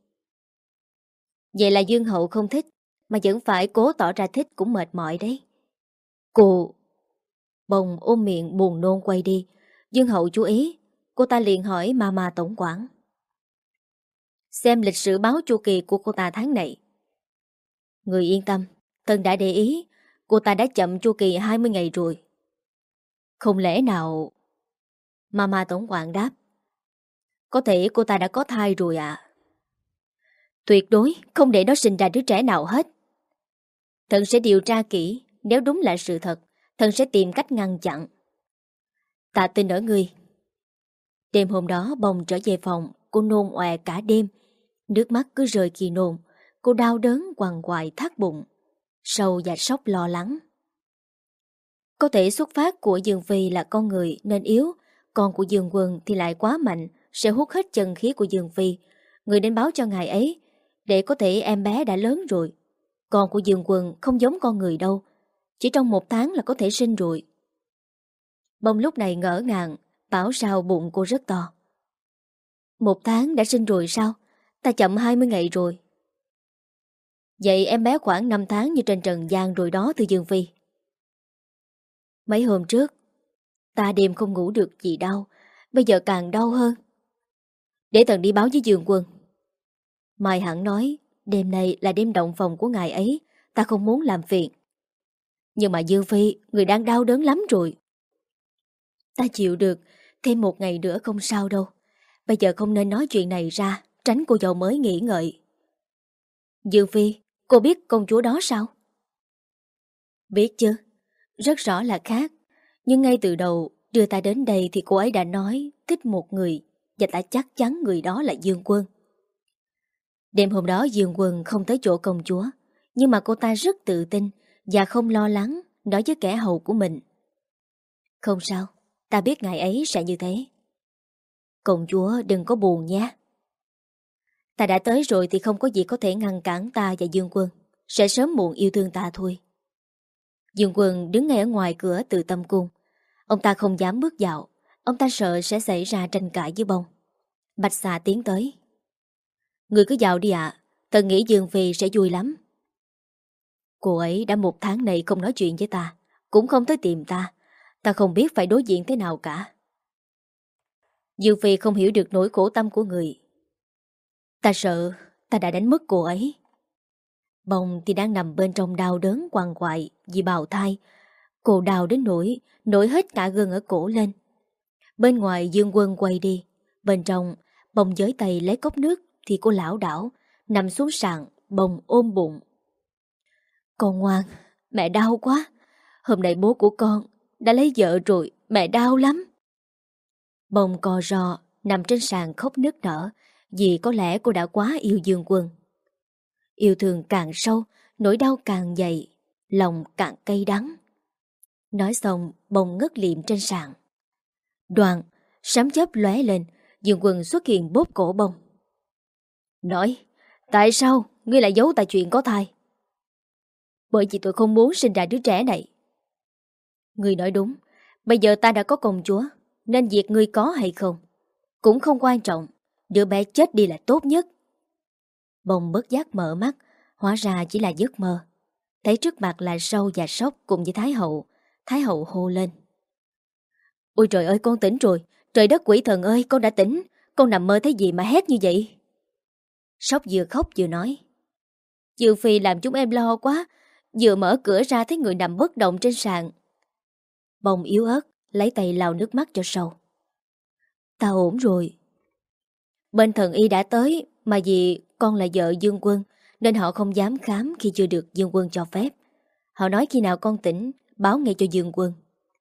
Vậy là Dương Hậu không thích, mà vẫn phải cố tỏ ra thích cũng mệt mỏi đấy. Cô... Bông ôm miệng buồn nôn quay đi. Dương Hậu chú ý, cô ta liền hỏi Mama tổng quản. Xem lịch sử báo chu kỳ của cô ta tháng này. Người yên tâm, thần đã để ý, cô ta đã chậm chu kỳ hai mươi ngày rồi. Không lẽ nào... Mama tổng quản đáp. Có thể cô ta đã có thai rồi ạ. Tuyệt đối không để nó sinh ra đứa trẻ nào hết. Thần sẽ điều tra kỹ, nếu đúng là sự thật, thần sẽ tìm cách ngăn chặn. Ta tin ở ngươi. Đêm hôm đó Bông trở về phòng, cô nôn ọe cả đêm. Nước mắt cứ rơi khi nôn. Cô đau đớn quằn quại thắt bụng. Sâu và sốc lo lắng. Có thể xuất phát của Dương Phi là con người nên yếu, con của Dương Quân thì lại quá mạnh, sẽ hút hết chân khí của Dương Phi. Người nên báo cho ngài ấy, để có thể em bé đã lớn rồi. Con của Dương Quân không giống con người đâu, chỉ trong một tháng là có thể sinh rồi. Bông lúc này ngỡ ngàng, bảo sao bụng cô rất to. Một tháng đã sinh rồi sao? Ta chậm hai mươi ngày rồi. Vậy em bé khoảng năm tháng như trên trần gian rồi đó từ Dương Phi. Mấy hôm trước, ta đêm không ngủ được gì đau, bây giờ càng đau hơn. Để thần đi báo với Dương Quân. Mai hẳn nói, đêm nay là đêm động phòng của ngài ấy, ta không muốn làm phiền. Nhưng mà Dương Phi, người đang đau đớn lắm rồi. Ta chịu được, thêm một ngày nữa không sao đâu. Bây giờ không nên nói chuyện này ra, tránh cô dâu mới nghĩ ngợi. Dương Phi, cô biết công chúa đó sao? Biết chứ, rất rõ là khác. Nhưng ngay từ đầu đưa ta đến đây thì cô ấy đã nói thích một người, và ta chắc chắn người đó là Dương Quân. Đêm hôm đó Dương Quân không tới chỗ công chúa, nhưng mà cô ta rất tự tin và không lo lắng nói với kẻ hầu của mình. Không sao, ta biết ngài ấy sẽ như thế. Công chúa đừng có buồn nhé. Ta đã tới rồi thì không có gì có thể ngăn cản ta và Dương Quân. Sẽ sớm muộn yêu thương ta thôi. Dương Quân đứng ngay ở ngoài cửa Từ Tâm Cung. Ông ta không dám bước vào. Ông ta sợ sẽ xảy ra tranh cãi với Bông. Bạch Xà tiến tới. Người cứ vào đi ạ. Tần nghĩ Dương Phi sẽ vui lắm. Cô ấy đã một tháng này không nói chuyện với ta, cũng không tới tìm ta. Ta không biết phải đối diện thế nào cả. Dương Phi không hiểu được nỗi khổ tâm của người. Ta sợ ta đã đánh mất cô ấy. Bông thì đang nằm bên trong đau đớn quằn quại vì bào thai. Cô đau đến nỗi nổi hết cả gân ở cổ lên. Bên ngoài Dương Quân quay đi. Bên trong Bông giới tay lấy cốc nước thì cô lảo đảo nằm xuống sàn. Bông ôm bụng. Con ngoan, mẹ đau quá. Hôm nay bố của con đã lấy vợ rồi, mẹ đau lắm. Bông co ro nằm trên sàn khóc nức nở, vì có lẽ cô đã quá yêu Dương Quân. Yêu thương càng sâu, nỗi đau càng dày, lòng càng cay đắng. Nói xong, Bông ngất liệm trên sàn. Đoàn, sấm chớp lóe lên, Dương Quân xuất hiện bóp cổ Bông. Nói, tại sao ngươi lại giấu ta chuyện có thai? Bởi vì tôi không muốn sinh ra đứa trẻ này. Ngươi nói đúng, bây giờ ta đã có công chúa, nên việc ngươi có hay không cũng không quan trọng. Đứa bé chết đi là tốt nhất. Bông bất giác mở mắt, hóa ra chỉ là giấc mơ. Thấy trước mặt là Sâu và Sóc cùng với Thái hậu. Thái hậu hô lên. Ôi trời ơi, con tỉnh rồi. Trời đất quỷ thần ơi, con đã tỉnh. Con nằm mơ thấy gì mà hét như vậy? Sóc vừa khóc vừa nói. Dương Phi làm chúng em lo quá. Vừa mở cửa ra thấy người nằm bất động trên sàn. Bông yếu ớt lấy tay lau nước mắt cho Sâu. Ta ổn rồi. Bên thần y đã tới, mà vì con là vợ Dương Quân nên họ không dám khám khi chưa được Dương Quân cho phép. Họ nói khi nào con tỉnh báo ngay cho Dương Quân.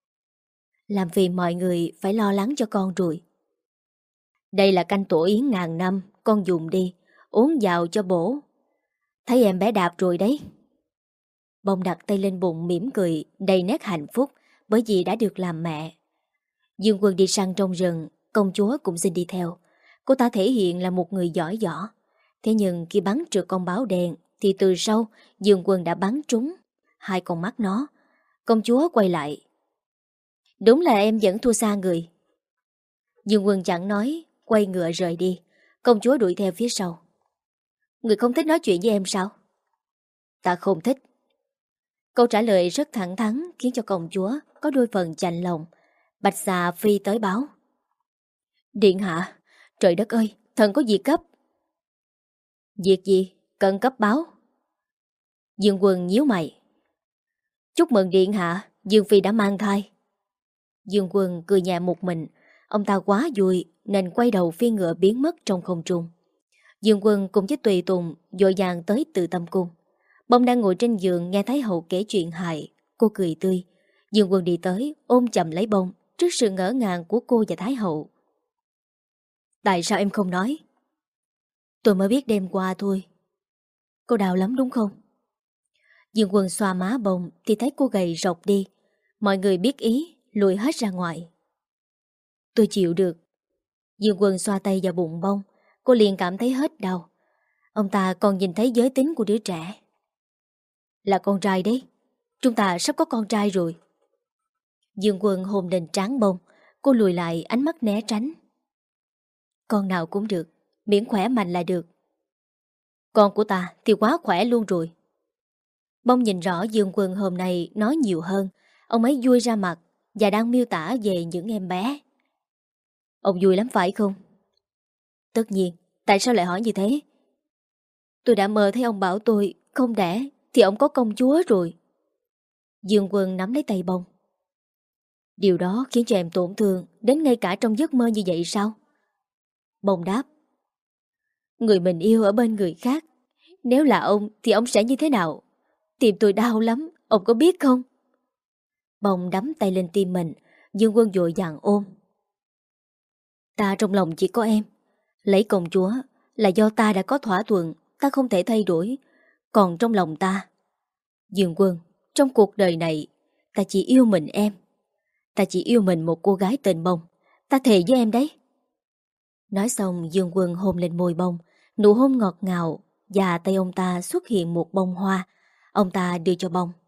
Làm phiền mọi người phải lo lắng cho con rồi. Đây là canh tổ yến ngàn năm, con dùng đi, uống vào cho bổ. Thấy em bé đạp rồi đấy. Bông đặt tay lên bụng mỉm cười đầy nét hạnh phúc bởi vì đã được làm mẹ. Dương Quân đi săn trong rừng, công chúa cũng xin đi theo. Cô ta thể hiện là một người giỏi võ. Thế nhưng khi bắn trượt con báo đen thì từ sau Dương Quân đã bắn trúng hai con mắt nó. Công chúa quay lại. Đúng là em vẫn thua xa người. Dương Quân chẳng nói, quay ngựa rời đi. Công chúa đuổi theo phía sau. Người không thích nói chuyện với em sao? Ta không thích. Câu trả lời rất thẳng thắn khiến cho công chúa có đôi phần chạnh lòng. Bạch Xà phi tới báo. Điện hạ, trời đất ơi, thần có việc cấp. Việc gì? Cần cấp báo. Dương Quân nhíu mày. Chúc mừng điện hạ, Dương Phi đã mang thai. Dương Quân cười nhẹ một mình. Ông ta quá vui nên quay đầu phi ngựa biến mất trong không trung. Dương Quân cùng với tùy tùng vội vàng tới Từ Tâm Cung. Bông đang ngồi trên giường nghe Thái hậu kể chuyện hài. Cô cười tươi. Dương Quân đi tới ôm chầm lấy Bông trước sự ngỡ ngàng của cô và Thái hậu. Tại sao em không nói? Tôi mới biết đêm qua thôi. Cô đau lắm đúng không? Dương Quân xoa má Bông thì thấy cô gầy rộc đi. Mọi người biết ý lùi hết ra ngoài. Tôi chịu được. Dương Quân xoa tay vào bụng Bông. Cô liền cảm thấy hết đau. Ông ta còn nhìn thấy giới tính của đứa trẻ. Là con trai đấy. Chúng ta sắp có con trai rồi. Dương Quân hôn lên trán Bông. Cô lùi lại ánh mắt né tránh. Con nào cũng được, miễn khỏe mạnh là được. Con của ta thì quá khỏe luôn rồi. Bông nhìn rõ Dương Quân hôm nay nói nhiều hơn. Ông ấy vui ra mặt và đang miêu tả về những em bé. Ông vui lắm phải không? Tất nhiên, tại sao lại hỏi như thế? Tôi đã mơ thấy ông bảo tôi không đẻ thì ông có công chúa rồi. Dương Quân nắm lấy tay Bông. Điều đó khiến cho em tổn thương đến ngay cả trong giấc mơ như vậy sao? Bông đáp. Người mình yêu ở bên người khác. Nếu là ông thì ông sẽ như thế nào? Tim tôi đau lắm, ông có biết không? Bông đắm tay lên tim mình. Dương Quân vội vàng ôm. Ta trong lòng chỉ có em. Lấy công chúa là do ta đã có thỏa thuận, ta không thể thay đổi. Còn trong lòng ta, Dương Quân, trong cuộc đời này ta chỉ yêu mình em. Ta chỉ yêu mình một cô gái tên Bông. Ta thề với em đấy. Nói xong Dương Quân hôn lên môi Bông. Nụ hôn ngọt ngào. Và tay ông ta xuất hiện một bông hoa. Ông ta đưa cho Bông.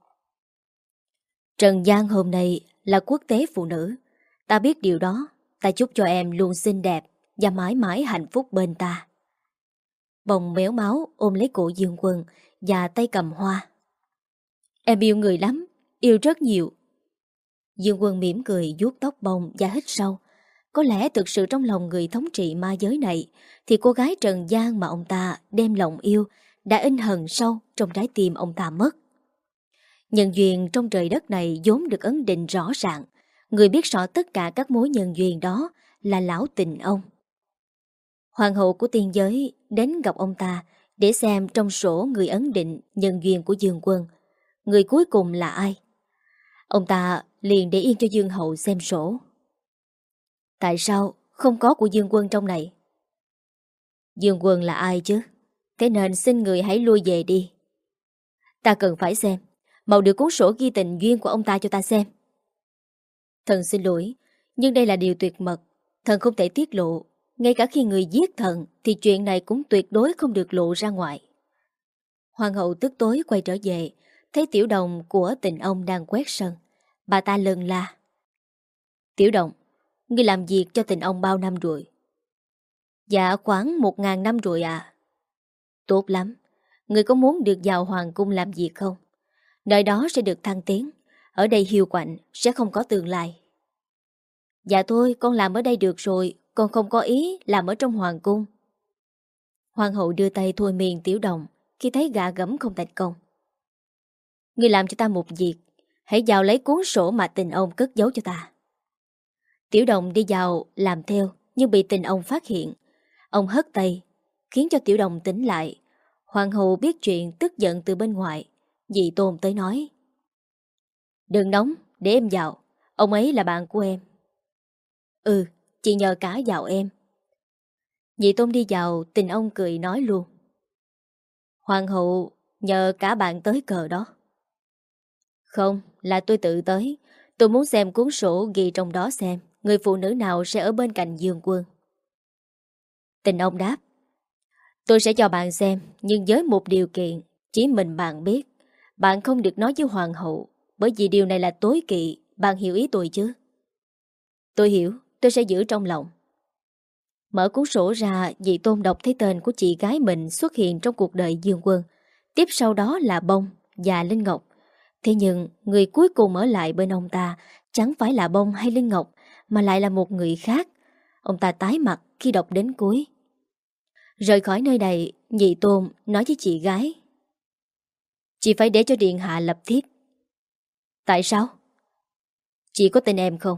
Trần gian hôm nay là quốc tế phụ nữ. Ta biết điều đó. Ta chúc cho em luôn xinh đẹp và mãi mãi hạnh phúc bên ta. Bông méo máu ôm lấy cổ Dương Quân và tay cầm hoa. Em yêu người lắm, yêu rất nhiều. Dương Quân mỉm cười vuốt tóc Bông và hít sâu. Có lẽ thực sự trong lòng người thống trị ma giới này thì cô gái trần gian mà ông ta đem lòng yêu đã in hằn sâu trong trái tim ông ta mất. Nhân duyên trong trời đất này vốn được ấn định rõ ràng. Người biết rõ tất cả các mối nhân duyên đó là lão tình ông. Hoàng hậu của tiên giới đến gặp ông ta để xem trong sổ người ấn định nhân duyên của Dương Quân. Người cuối cùng là ai? Ông ta liền để yên cho Dương hậu xem sổ. Tại sao không có của Dương Quân trong này? Dương Quân là ai chứ? Thế nên xin người hãy lui về đi. Ta cần phải xem. Mau đưa cuốn sổ ghi tình duyên của ông ta cho ta xem. Thần xin lỗi, nhưng đây là điều tuyệt mật. Thần không thể tiết lộ. Ngay cả khi người giết thần thì chuyện này cũng tuyệt đối không được lộ ra ngoài. Hoàng hậu tức tối quay trở về, thấy tiểu đồng của tình ông đang quét sân. Bà ta lân la. Tiểu đồng, ngươi làm việc cho tình ông bao năm rồi? Dạ khoảng một ngàn năm rồi à. Tốt lắm. Ngươi có muốn được vào hoàng cung làm việc không? Nơi đó sẽ được thăng tiến. Ở đây hiu quạnh sẽ không có tương lai. Dạ thôi, con làm ở đây được rồi. Con không có ý làm ở trong hoàng cung. Hoàng hậu đưa tay thôi miền tiểu đồng khi thấy gạ gẫm không thành công. Ngươi làm cho ta một việc. Hãy vào lấy cuốn sổ mà tình ông cất giấu cho ta. Tiểu đồng đi vào làm theo nhưng bị tình ông phát hiện. Ông hất tay khiến cho tiểu đồng tỉnh lại. Hoàng hậu biết chuyện tức giận từ bên ngoài. Dì Tôn tới nói. Đừng nóng, để em vào. Ông ấy là bạn của em. Ừ, chị nhờ cả vào em. Dì Tôn đi vào, tình ông cười nói luôn. Hoàng hậu nhờ cả bạn tới cờ đó. Không, là tôi tự tới. Tôi muốn xem cuốn sổ ghi trong đó xem người phụ nữ nào sẽ ở bên cạnh Dương Quân. Tình ông đáp. Tôi sẽ cho bạn xem, nhưng với một điều kiện. Chỉ mình bạn biết. Bạn không được nói với hoàng hậu, bởi vì điều này là tối kỵ. Bạn hiểu ý tôi chứ? Tôi hiểu, tôi sẽ giữ trong lòng. Mở cuốn sổ ra, dì Tôn đọc thấy tên của chị gái mình xuất hiện trong cuộc đời Dương Quân. Tiếp sau đó là Bông và Linh Ngọc. Thế nhưng người cuối cùng ở lại bên ông ta chẳng phải là Bông hay Linh Ngọc, mà lại là một người khác. Ông ta tái mặt khi đọc đến cuối. Rời khỏi nơi này, dì Tôn nói với chị gái. Chị phải để cho điện hạ lập thiếp. Tại sao? Chị có tin em không?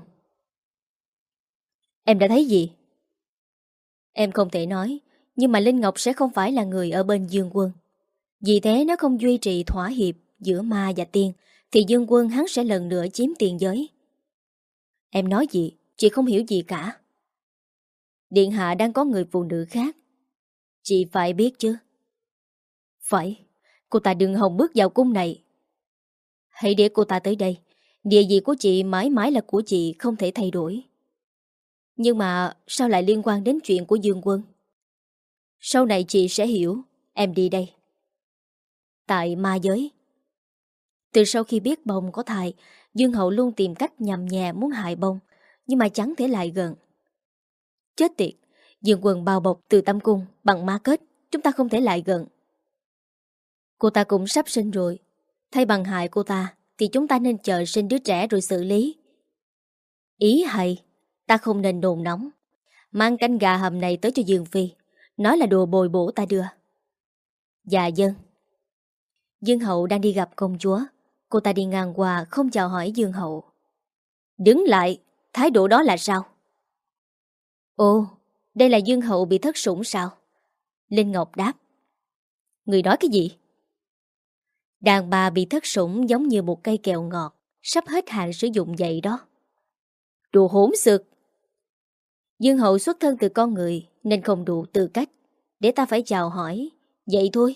Em đã thấy gì? Em không thể nói, nhưng mà Linh Ngọc sẽ không phải là người ở bên Dương Quân. Vì thế nếu không duy trì thỏa hiệp giữa ma và tiên, thì Dương Quân hắn sẽ lần nữa chiếm tiền giới. Em nói gì? Chị không hiểu gì cả. Điện hạ đang có người phụ nữ khác. Chị phải biết chứ. Phải. Cô ta đừng hòng bước vào cung này. Hãy để cô ta tới đây. Địa vị của chị mãi mãi là của chị, không thể thay đổi. Nhưng mà sao lại liên quan đến chuyện của Dương Quân? Sau này chị sẽ hiểu. Em đi đây. Tại ma giới. Từ sau khi biết Bông có thai, Dương Hậu luôn tìm cách nhằm nhẹ muốn hại Bông, nhưng mà chẳng thể lại gần. Chết tiệt, Dương Quân bao bọc từ tâm cung bằng ma kết, chúng ta không thể lại gần. Cô ta cũng sắp sinh rồi. Thay bằng hại cô ta thì chúng ta nên chờ sinh đứa trẻ rồi xử lý. Ý hay. Ta không nên đồn nóng. Mang canh gà hầm này tới cho Dương Phi. Nói là đồ bồi bổ ta đưa. Dạ dân. Dương Hậu đang đi gặp công chúa. Cô ta đi ngang qua không chào hỏi Dương Hậu. Đứng lại. Thái độ đó là sao? Ồ, đây là Dương Hậu bị thất sủng sao? Linh Ngọc đáp. Người nói cái gì? Đàn bà bị thất sủng giống như một cây kẹo ngọt, sắp hết hạn sử dụng vậy đó. Đồ hỗn xược. Dương Hậu xuất thân từ con người nên không đủ tư cách để ta phải chào hỏi. Vậy thôi.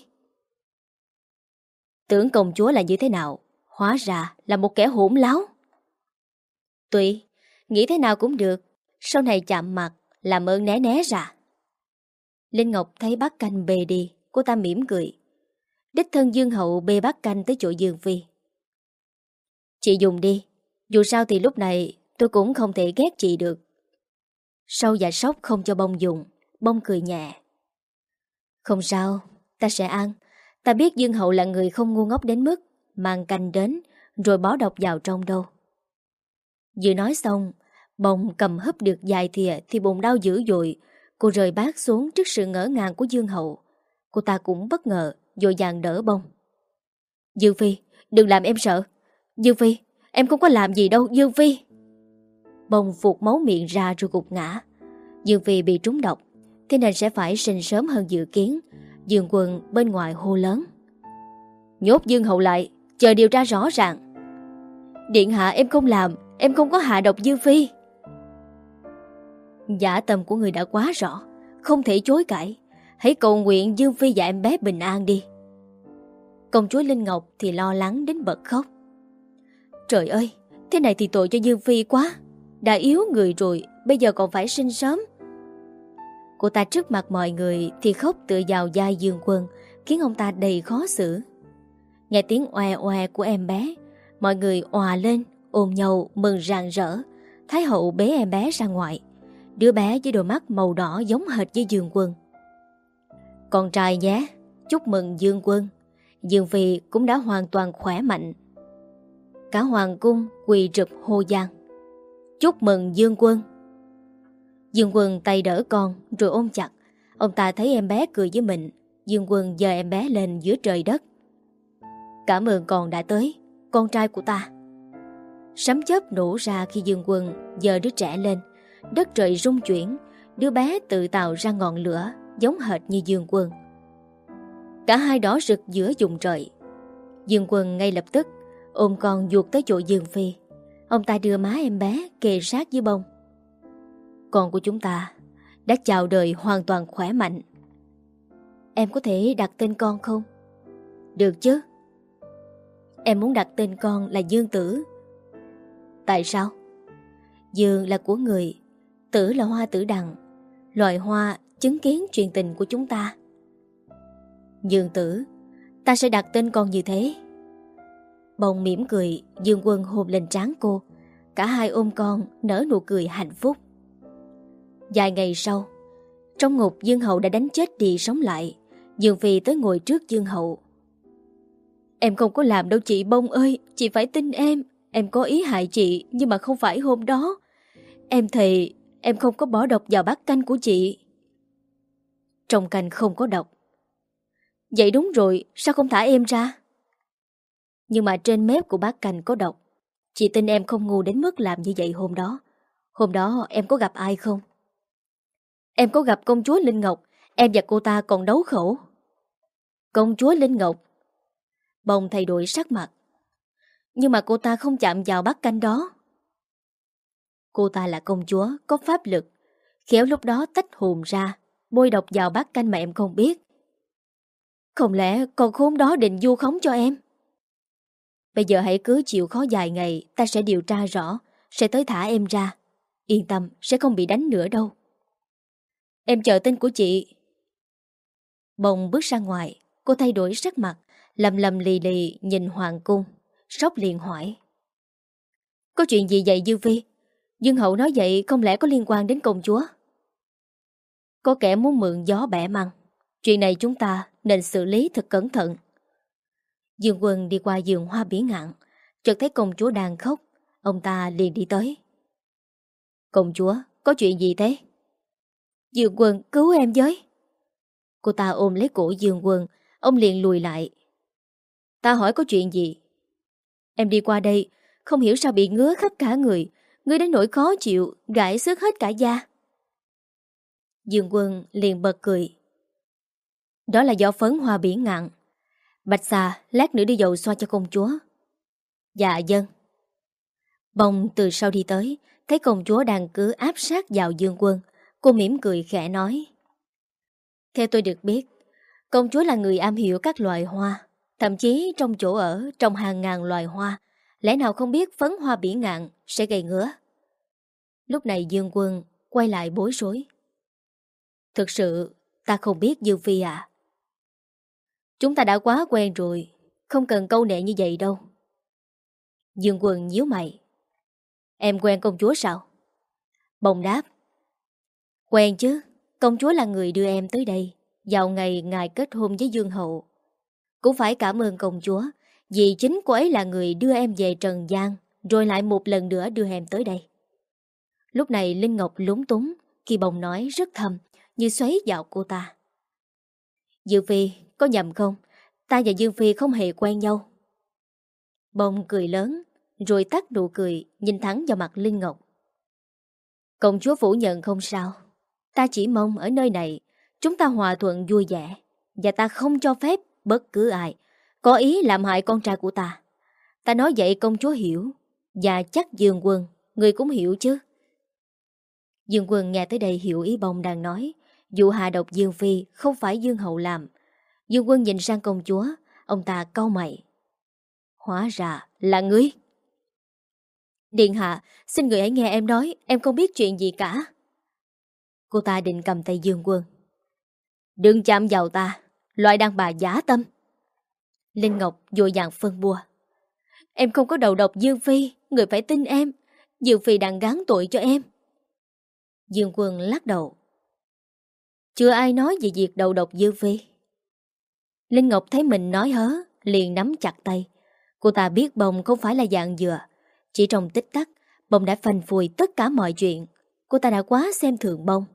Tưởng công chúa là như thế nào, hóa ra là một kẻ hỗn láo. Tùy, nghĩ thế nào cũng được. Sau này chạm mặt, làm ơn né né ra. Linh Ngọc thấy bát canh bê đi, cô ta mỉm cười. Đích thân Dương Hậu bê bát canh tới chỗ Dương Phi. Chị dùng đi. Dù sao thì lúc này tôi cũng không thể ghét chị được. Sâu và sốc không cho Bông dùng. Bông cười nhẹ. Không sao, ta sẽ ăn. Ta biết Dương Hậu là người không ngu ngốc đến mức mang canh đến rồi bó độc vào trong đâu. Vừa nói xong, Bông cầm húp được vài thìa thì bụng đau dữ dội. Cô rời bát xuống trước sự ngỡ ngàng của Dương Hậu. Cô ta cũng bất ngờ, vội vàng đỡ Bông. Dương Phi, đừng làm em sợ. Dương Phi, em không có làm gì đâu, Dương Phi. Bông phụt máu miệng ra rồi gục ngã. Dương Phi bị trúng độc, thế nên sẽ phải sinh sớm hơn dự kiến. Dương Quân bên ngoài hô lớn. Nhốt Dương Hậu lại, chờ điều tra rõ ràng. Điện hạ, em không làm, em không có hạ độc Dương Phi. Giả tâm của người đã quá rõ, không thể chối cãi. Hãy cầu nguyện Dương Phi và em bé bình an đi. Công chúa Linh Ngọc thì lo lắng đến bật khóc. Trời ơi, thế này thì tội cho Dương Phi quá. Đã yếu người rồi, bây giờ còn phải sinh sớm. Cô ta trước mặt mọi người thì khóc tựa vào vai Dương Quân, khiến ông ta đầy khó xử. Nghe tiếng oe oe của em bé, mọi người òa lên, ôm nhau mừng rạng rỡ. Thái hậu bế em bé ra ngoài. Đứa bé với đôi mắt màu đỏ giống hệt với Dương Quân. Con trai nhé, chúc mừng Dương Quân. Dương Phi cũng đã hoàn toàn khỏe mạnh. Cả hoàng cung quỳ rụp hô vang. Chúc mừng Dương Quân. Dương Quân tay đỡ con rồi ôm chặt. Ông ta thấy em bé cười với mình. Dương Quân giơ em bé lên giữa trời đất. Cảm ơn con đã tới, con trai của ta. Sấm chớp nổ ra khi Dương Quân giơ đứa trẻ lên. Đất trời rung chuyển. Đứa bé tự tạo ra ngọn lửa giống hệt như Dương Quân. Cả hai đỏ rực giữa vùng trời. Dương Quân ngay lập tức ôm con vuột tới chỗ Dương Phi. Ông ta đưa má em bé kề sát với Bông. Con của chúng ta đã chào đời hoàn toàn khỏe mạnh. Em có thể đặt tên con không? Được chứ. Em muốn đặt tên con là Dương Tử. Tại sao? Dương là của người, Tử là hoa tử đằng, loài hoa chứng kiến chuyện tình của chúng ta. Dương Tử, ta sẽ đặt tên con như thế. Bông mỉm cười, Dương Quân hôn lên trán cô. Cả hai ôm con nở nụ cười hạnh phúc. Vài ngày sau, trong ngục Dương Hậu đã đánh chết đi sống lại. Dương Phi tới ngồi trước Dương Hậu. Em không có làm đâu chị Bông ơi, chị phải tin em. Em có ý hại chị, nhưng mà không phải hôm đó. Em thề, em không có bỏ độc vào bát canh của chị. Trong canh không có độc. Vậy đúng rồi, sao không thả em ra? Nhưng mà trên mép của bát canh có độc. Chị tin em không ngu đến mức làm như vậy hôm đó. Hôm đó em có gặp ai không? Em có gặp công chúa Linh Ngọc. Em và cô ta còn đấu khẩu. Công chúa Linh Ngọc? Bông thay đổi sắc mặt. Nhưng mà cô ta không chạm vào bát canh đó. Cô ta là công chúa, có pháp lực. Khéo lúc đó tách hồn ra, bôi độc vào bát canh mà em không biết. Không lẽ con khốn đó định vu khống cho em? Bây giờ hãy cứ chịu khó vài ngày, ta sẽ điều tra rõ, sẽ tới thả em ra. Yên tâm, sẽ không bị đánh nữa đâu. Em chờ tin của chị. Bông bước ra ngoài, cô thay đổi sắc mặt, lầm lầm lì lì nhìn hoàng cung. Sóc liền hỏi. Có chuyện gì vậy Dương Phi? Dương Hậu nói vậy không lẽ có liên quan đến công chúa? Có kẻ muốn mượn gió bẻ măng. Chuyện này chúng ta nên xử lý thật cẩn thận. Dương Quân đi qua vườn hoa bỉ ngạn, chợt thấy công chúa đang khóc. Ông ta liền đi tới. Công chúa, có chuyện gì thế? Dương Quân, cứu em với. Cô ta ôm lấy cổ Dương Quân. Ông liền lùi lại. Ta hỏi có chuyện gì? Em đi qua đây, không hiểu sao bị ngứa khắp cả người. Ngươi đến nỗi khó chịu, gãi xước hết cả da. Dương Quân liền bật cười. Đó là do phấn hoa bỉ ngạn. Bạch xà, lát nữa đi dầu xoa cho công chúa. Dạ dân. Bông từ sau đi tới, thấy công chúa đang cứ áp sát vào Dương Quân. Cô mỉm cười khẽ nói. Theo tôi được biết, công chúa là người am hiểu các loài hoa. Thậm chí trong chỗ ở, trong hàng ngàn loài hoa. Lẽ nào không biết phấn hoa bỉ ngạn sẽ gây ngứa? Lúc này Dương Quân quay lại bối rối. Thực sự ta không biết Dương Phi à. Chúng ta đã quá quen rồi, không cần câu nệ như vậy đâu. Dương Quân nhíu mày. Em quen công chúa sao? Bông đáp. Quen chứ, công chúa là người đưa em tới đây vào ngày ngài kết hôn với Dương Hậu. Cũng phải cảm ơn công chúa, vì chính cô ấy là người đưa em về trần gian, rồi lại một lần nữa đưa em tới đây. Lúc này Linh Ngọc lúng túng, khi Bông nói rất thầm, như xoáy vào cô ta. Dương Phi, có nhầm không? Ta và Dương Phi không hề quen nhau. Bông cười lớn, rồi tắt nụ cười, nhìn thẳng vào mặt Linh Ngọc. Công chúa phủ nhận không sao. Ta chỉ mong ở nơi này, chúng ta hòa thuận vui vẻ, và ta không cho phép bất cứ ai có ý làm hại con trai của ta. Ta nói vậy công chúa hiểu, và chắc Dương Quân, người cũng hiểu chứ. Dương Quân nghe tới đây hiểu ý Bông đang nói. Vụ hạ độc Dương Phi không phải Dương Hậu làm. Dương Quân nhìn sang công chúa, ông ta cau mày. Hóa ra là ngươi. Điện hạ, xin người hãy nghe em nói, em không biết chuyện gì cả. Cô ta định cầm tay Dương Quân. Đừng chạm vào ta, loại đàn bà giả tâm. Linh Ngọc vội vàng phân bua. Em không có đầu độc Dương Phi, người phải tin em. Dương Phi đang gán tội cho em. Dương Quân lắc đầu. Chưa ai nói về việc đầu độc Dương Phi. Linh Ngọc thấy mình nói hớ, liền nắm chặt tay. Cô ta biết Bông không phải là dạng dừa. Chỉ trong tích tắc, Bông đã phanh phui tất cả mọi chuyện. Cô ta đã quá xem thường Bông.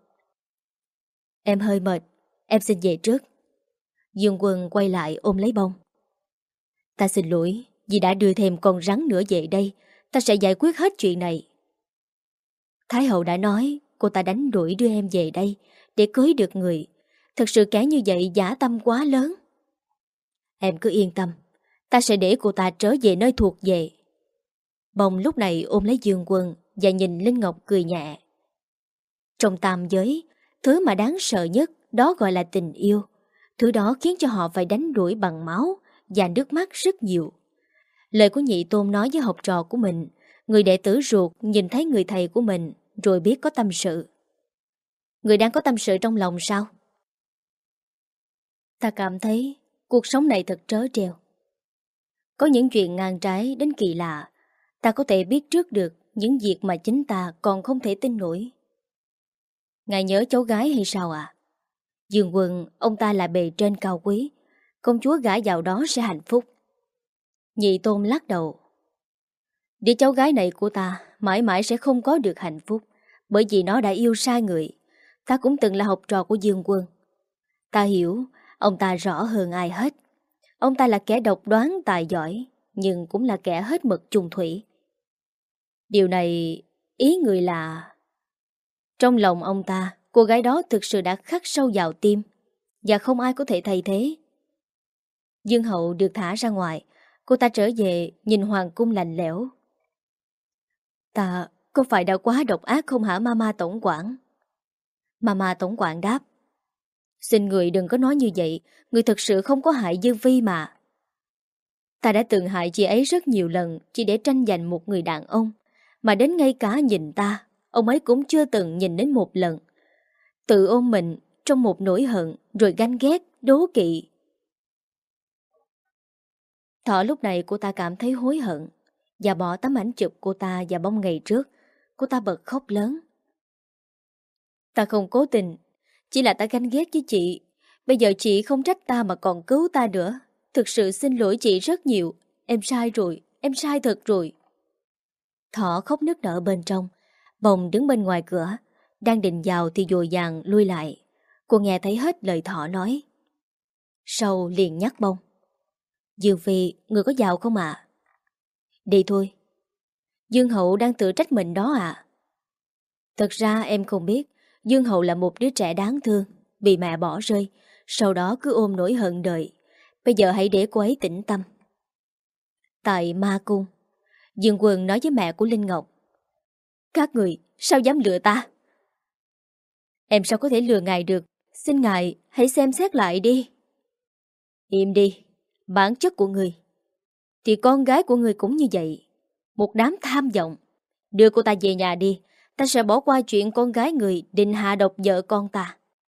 Em hơi mệt, em xin về trước. Dương Quân quay lại ôm lấy Bông. Ta xin lỗi, vì đã đưa thêm con rắn nữa về đây. Ta sẽ giải quyết hết chuyện này. Thái hậu đã nói cô ta đánh đuổi đưa em về đây để cưới được người. Thật sự kẻ như vậy dã tâm quá lớn. Em cứ yên tâm, ta sẽ để cô ta trở về nơi thuộc về. Bông lúc này ôm lấy Dương Quân và nhìn Linh Ngọc cười nhẹ. Trong tam giới, thứ mà đáng sợ nhất đó gọi là tình yêu. Thứ đó khiến cho họ phải đánh đuổi bằng máu và nước mắt rất nhiều. Lời của Nhị Tôn nói với học trò của mình, người đệ tử ruột nhìn thấy người thầy của mình rồi biết có tâm sự. Người đang có tâm sự trong lòng sao? Ta cảm thấy cuộc sống này thật trớ trêu. Có những chuyện ngang trái đến kỳ lạ. Ta có thể biết trước được những việc mà chính ta còn không thể tin nổi. Ngài nhớ cháu gái hay sao ạ? À? Dương Quân, ông ta là bề trên cao quý. Công chúa gả vào đó sẽ hạnh phúc. Nhị Tôn lắc đầu. Đứa cháu gái này của ta mãi mãi sẽ không có được hạnh phúc, bởi vì nó đã yêu sai người. Ta cũng từng là học trò của Dương Quân. Ta hiểu ông ta rõ hơn ai hết. Ông ta là kẻ độc đoán tài giỏi, nhưng cũng là kẻ hết mực chung thủy. Điều này ý người là... Trong lòng ông ta, cô gái đó thực sự đã khắc sâu vào tim, và không ai có thể thay thế. Dương Hậu được thả ra ngoài, cô ta trở về nhìn hoàng cung lạnh lẽo. Ta có phải đã quá độc ác không hả Mama tổng quản? Mama tổng quản đáp. Xin người đừng có nói như vậy, người thực sự không có hại Dương Phi mà. Ta đã từng hại chị ấy rất nhiều lần chỉ để tranh giành một người đàn ông, mà đến ngay cả nhìn ta, ông ấy cũng chưa từng nhìn đến một lần. Tự ôm mình trong một nỗi hận, rồi ganh ghét, đố kỵ. Thỏ lúc này cô ta cảm thấy hối hận, và bỏ tấm ảnh chụp cô ta và bông ngày trước. Cô ta bật khóc lớn. Ta không cố tình, chỉ là ta ganh ghét với chị. Bây giờ chị không trách ta mà còn cứu ta nữa. Thực sự xin lỗi chị rất nhiều. Em sai rồi, em sai thật rồi. Thỏ khóc nức nở bên trong. Bồng đứng bên ngoài cửa, đang định vào thì dội vàng lui lại. Cô nghe thấy hết lời Thỏ nói. Sau liền nhắc Bông. Dương Phi, người có vào không ạ? À? Đi thôi. Dương Hậu đang tự trách mình đó à? Thật ra em không biết, Dương Hậu là một đứa trẻ đáng thương, bị mẹ bỏ rơi, sau đó cứ ôm nỗi hận đời. Bây giờ hãy để cô ấy tĩnh tâm. Tại Ma Cung, Dương Quân nói với mẹ của Linh Ngọc. Các người sao dám lừa ta? Em sao có thể lừa ngài được? Xin ngài hãy xem xét lại đi. Im đi, bản chất của người thì con gái của người cũng như vậy. Một đám tham vọng. Đưa cô ta về nhà đi, ta sẽ bỏ qua chuyện con gái người định hạ độc vợ con ta.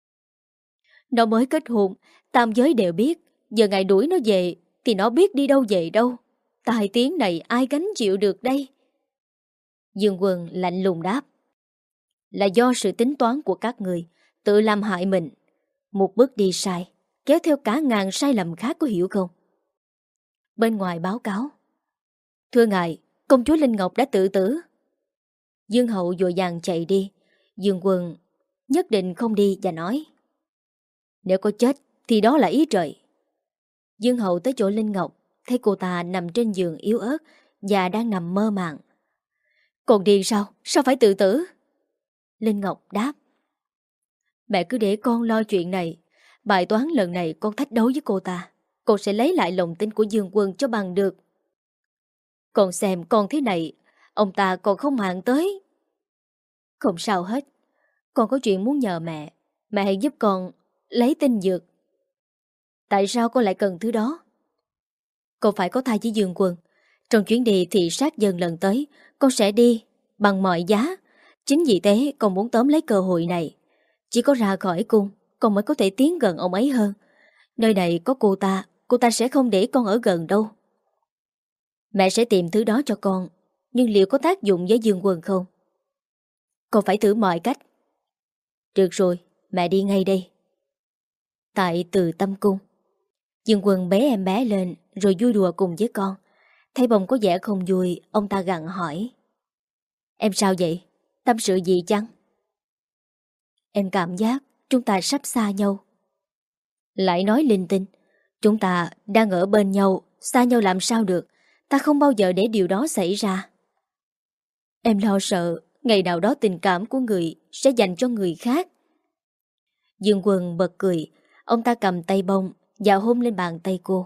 Nó mới kết hôn, tam giới đều biết. Giờ ngài đuổi nó về thì nó biết đi đâu về đâu. Tai tiếng này ai gánh chịu được đây? Dương Quân lạnh lùng đáp. Là do sự tính toán của các người, tự làm hại mình. Một bước đi sai, kéo theo cả ngàn sai lầm khác, có hiểu không? Bên ngoài báo cáo. Thưa ngài, công chúa Linh Ngọc đã tự tử. Dương Hậu vội vàng chạy đi. Dương Quân nhất định không đi và nói. Nếu có chết thì đó là ý trời. Dương Hậu tới chỗ Linh Ngọc, thấy cô ta nằm trên giường yếu ớt và đang nằm mơ màng. Còn điên sao? Sao phải tự tử? Linh Ngọc đáp. Mẹ cứ để con lo chuyện này. Bài toán lần này con thách đấu với cô ta. Con sẽ lấy lại lòng tin của Dương Quân cho bằng được. Con xem con thế này, ông ta còn không màng tới. Không sao hết. Con có chuyện muốn nhờ mẹ. Mẹ hãy giúp con lấy tinh dược. Tại sao con lại cần thứ đó? Con phải có thai với Dương Quân. Trong chuyến đi thị sát dân lần tới, con sẽ đi bằng mọi giá. Chính vì thế con muốn tóm lấy cơ hội này. Chỉ có ra khỏi cung, con mới có thể tiến gần ông ấy hơn. Nơi này có cô ta, cô ta sẽ không để con ở gần đâu. Mẹ sẽ tìm thứ đó cho con, nhưng liệu có tác dụng với Dương Quân không? Con phải thử mọi cách. Được rồi, mẹ đi ngay đây. Tại Từ Tâm Cung, Dương Quân bế em bé lên rồi vui đùa cùng với con. Thấy Bông có vẻ không vui, ông ta gặng hỏi. Em sao vậy? Tâm sự gì chăng? Em cảm giác chúng ta sắp xa nhau. Lại nói linh tinh. Chúng ta đang ở bên nhau, xa nhau làm sao được. Ta không bao giờ để điều đó xảy ra. Em lo sợ ngày nào đó tình cảm của người sẽ dành cho người khác. Dương Quân bật cười. Ông ta cầm tay Bông và hôn lên bàn tay cô.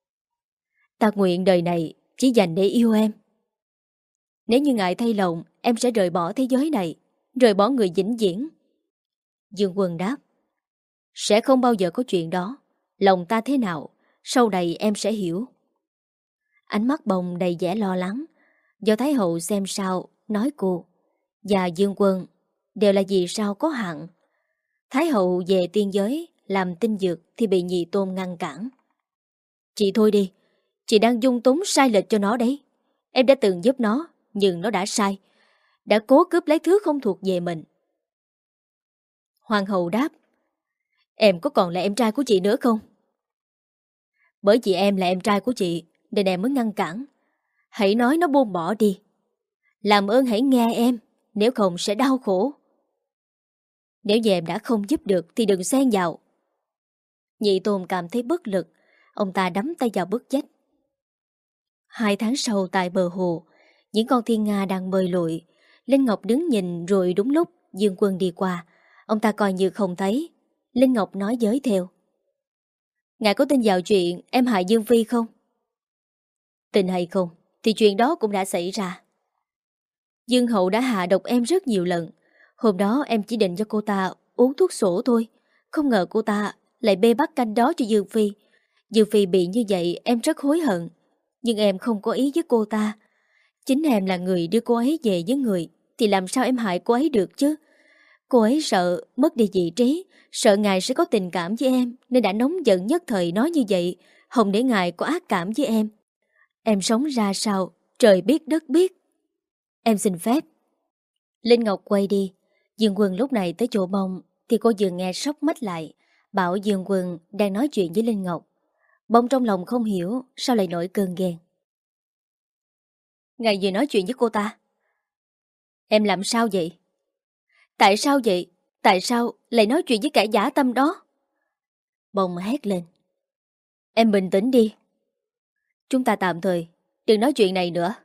Ta nguyện đời này chỉ dành để yêu em. Nếu như ngài thay lòng, em sẽ rời bỏ thế giới này, rời bỏ người vĩnh viễn. Dương Quân đáp. Sẽ không bao giờ có chuyện đó. Lòng ta thế nào, sau này em sẽ hiểu. Ánh mắt Bông đầy vẻ lo lắng. Do Thái Hậu xem sao, nói cô và Dương Quân đều là vì sao có hạn. Thái Hậu về tiên giới làm tinh dược thì bị Nhị Tôn ngăn cản. Chị thôi đi, chị đang dung túng sai lệch cho nó đấy. Em đã từng giúp nó, nhưng nó đã sai, đã cố cướp lấy thứ không thuộc về mình. Hoàng hậu đáp. Em có còn là em trai của chị nữa không? Bởi vì em là em trai của chị nên em mới ngăn cản. Hãy nói nó buông bỏ đi. Làm ơn hãy nghe em, nếu không sẽ đau khổ. Nếu như em đã không giúp được thì đừng xen vào. Nhị Tôn cảm thấy bất lực. Ông ta đắm tay vào bức vách. Hai tháng sau tại bờ hồ, những con thiên nga đang bơi lội. Linh Ngọc đứng nhìn rồi đúng lúc Dương Quân đi qua. Ông ta coi như không thấy. Linh Ngọc nói giới theo. Ngài có tin vào chuyện em hại Dương Phi không? Tin hay không thì chuyện đó cũng đã xảy ra. Dương Hậu đã hạ độc em rất nhiều lần. Hôm đó em chỉ định cho cô ta uống thuốc sổ thôi. Không ngờ cô ta lại bê bắt canh đó cho Dương Phi. Dương Phi bị như vậy em rất hối hận. Nhưng em không có ý với cô ta. Chính em là người đưa cô ấy về với người, thì làm sao em hại cô ấy được chứ? Cô ấy sợ mất đi vị trí, sợ ngài sẽ có tình cảm với em, nên đã nóng giận nhất thời nói như vậy, không để ngài có ác cảm với em. Em sống ra sao, trời biết đất biết. Em xin phép. Linh Ngọc quay đi. Dương Quân lúc này tới chỗ Bông thì cô vừa nghe sốc mắt lại, bảo Dương Quân đang nói chuyện với Linh Ngọc. Bông trong lòng không hiểu sao lại nổi cơn ghen. Ngài vừa nói chuyện với cô ta. Em làm sao vậy? Tại sao vậy? Tại sao lại nói chuyện với kẻ giả tâm đó? Bông hét lên. Em bình tĩnh đi. Chúng ta tạm thời đừng nói chuyện này nữa.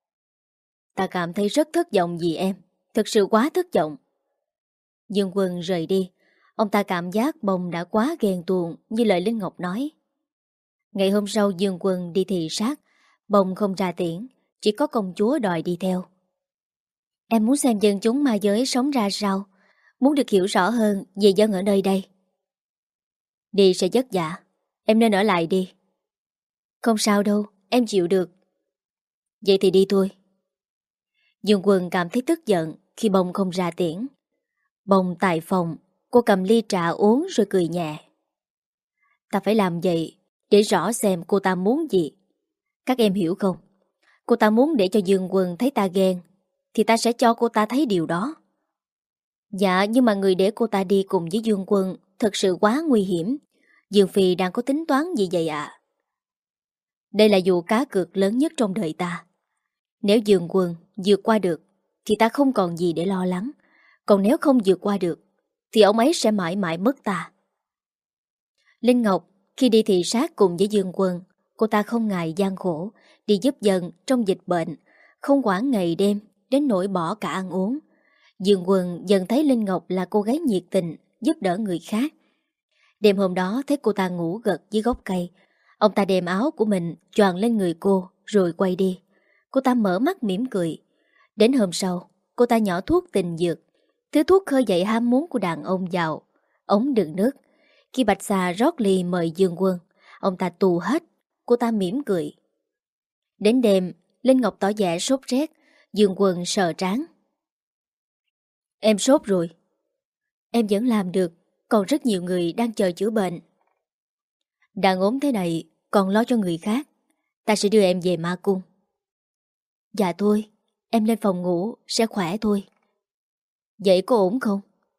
Ta cảm thấy rất thất vọng vì em. Thực sự quá thất vọng. Dương Quân rời đi. Ông ta cảm giác Bông đã quá ghen tuông như lời Linh Ngọc nói. Ngày hôm sau Dương Quân đi thị sát. Bông không ra tiễn, chỉ có công chúa đòi đi theo. Em muốn xem dân chúng ma giới sống ra sao, muốn được hiểu rõ hơn về dân ở nơi đây. Đi sẽ vất vả, em nên ở lại đi. Không sao đâu, em chịu được. Vậy thì đi thôi. Dương Quân cảm thấy tức giận khi Bông không ra tiễn. Bông tại phòng, cô cầm ly trà uống rồi cười nhẹ. Ta phải làm vậy để rõ xem cô ta muốn gì. Các em hiểu không? Cô ta muốn để cho Dương Quân thấy ta ghen, thì ta sẽ cho cô ta thấy điều đó. Dạ, nhưng mà người để cô ta đi cùng với Dương Quân thật sự quá nguy hiểm. Dương Phi đang có tính toán gì vậy ạ? Đây là vụ cá cược lớn nhất trong đời ta. Nếu Dương Quân vượt qua được thì ta không còn gì để lo lắng. Còn nếu không vượt qua được thì ông ấy sẽ mãi mãi mất ta. Linh Ngọc khi đi thị sát cùng với Dương Quân, cô ta không ngại gian khổ, đi giúp dân trong dịch bệnh, không quản ngày đêm, đến nỗi bỏ cả ăn uống. Dương Quân dần thấy Linh Ngọc là cô gái nhiệt tình, giúp đỡ người khác. Đêm hôm đó thấy cô ta ngủ gật dưới gốc cây, ông ta đem áo của mình choàng lên người cô rồi quay đi. Cô ta mở mắt mỉm cười. Đến hôm sau, cô ta nhỏ thuốc tình dược, thứ thuốc khơi dậy ham muốn của đàn ông vào ống đựng nước. Khi Bạch Xà rót ly mời Dương Quân, ông ta tù hết. Cô ta mỉm cười. Đến đêm, Linh Ngọc tỏ vẻ sốt rét. Dương Quân sờ trán. Em sốt rồi. Em vẫn làm được, còn rất nhiều người đang chờ chữa bệnh. Đang ốm thế này còn lo cho người khác. Ta sẽ đưa em về ma cung. Dạ thôi, em lên phòng ngủ sẽ khỏe thôi. Vậy có ổn không?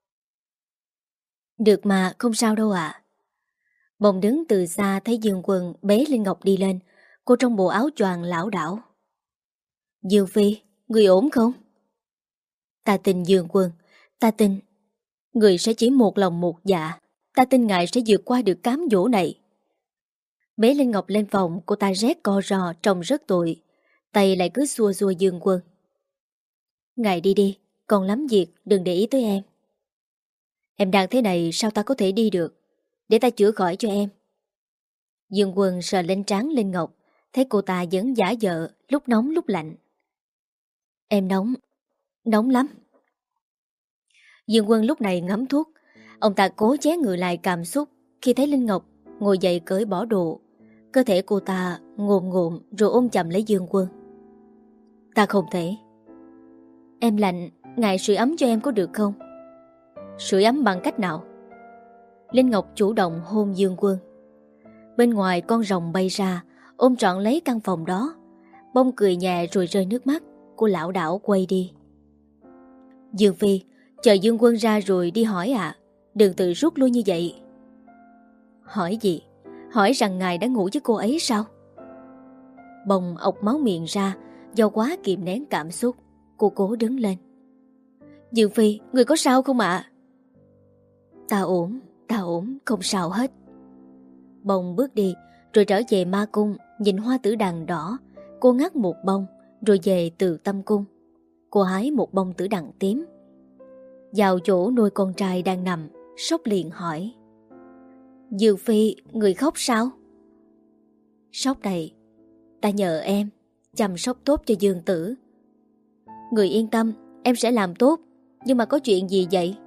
Được mà, không sao đâu ạ. Bồng đứng từ xa thấy Dương Quân bế Linh Ngọc đi lên. Cô trong bộ áo choàng lảo đảo. Dương Phi, người ổn không? Ta tin Dương Quân, ta tin người sẽ chỉ một lòng một dạ. Ta tin ngài sẽ vượt qua được cám dỗ này. Bế Linh Ngọc lên phòng, cô ta rét co ro trông rất tội. Tay lại cứ xua xua Dương Quân. Ngài đi đi, còn lắm việc, đừng để ý tới em. Em đang thế này sao ta có thể đi được? Để ta chữa khỏi cho em. Dương Quân sờ lên trán Linh Ngọc, thấy cô ta vẫn giả vờ, lúc nóng lúc lạnh. Em nóng, nóng lắm. Dương Quân lúc này ngắm thuốc. Ông ta cố chế ngự lại cảm xúc khi thấy Linh Ngọc ngồi dậy cởi bỏ đồ. Cơ thể cô ta ngồn ngộn rồi ôm chầm lấy Dương Quân. Ta không thể. Em lạnh, ngài sưởi ấm cho em có được không? Sưởi ấm bằng cách nào? Linh Ngọc chủ động hôn Dương Quân. Bên ngoài con rồng bay ra, ôm trọn lấy căn phòng đó. Bông cười nhẹ rồi rơi nước mắt. Cô lão đảo quay đi. Dương Phi, chờ Dương Quân ra rồi đi hỏi ạ. À. Đừng tự rút lui như vậy. Hỏi gì? Hỏi rằng ngài đã ngủ với cô ấy sao? Bông ọc máu miệng ra. Do quá kìm nén cảm xúc, cô cố đứng lên. Dương Phi, người có sao không ạ? À? Ta ổn, ta ổn, không sao hết. Bông bước đi rồi trở về ma cung. Nhìn hoa tử đằng đỏ, cô Cô ngắt một bông rồi về từ Tâm Cung. Cô hái một bông tử đằng tím, vào chỗ nuôi con trai đang nằm. Sóc liền hỏi: Dương Phi, người khóc sao? Sóc đầy: Ta nhờ em chăm sóc tốt cho Dương Tử. Người yên tâm, em sẽ làm tốt. Nhưng mà có chuyện gì vậy?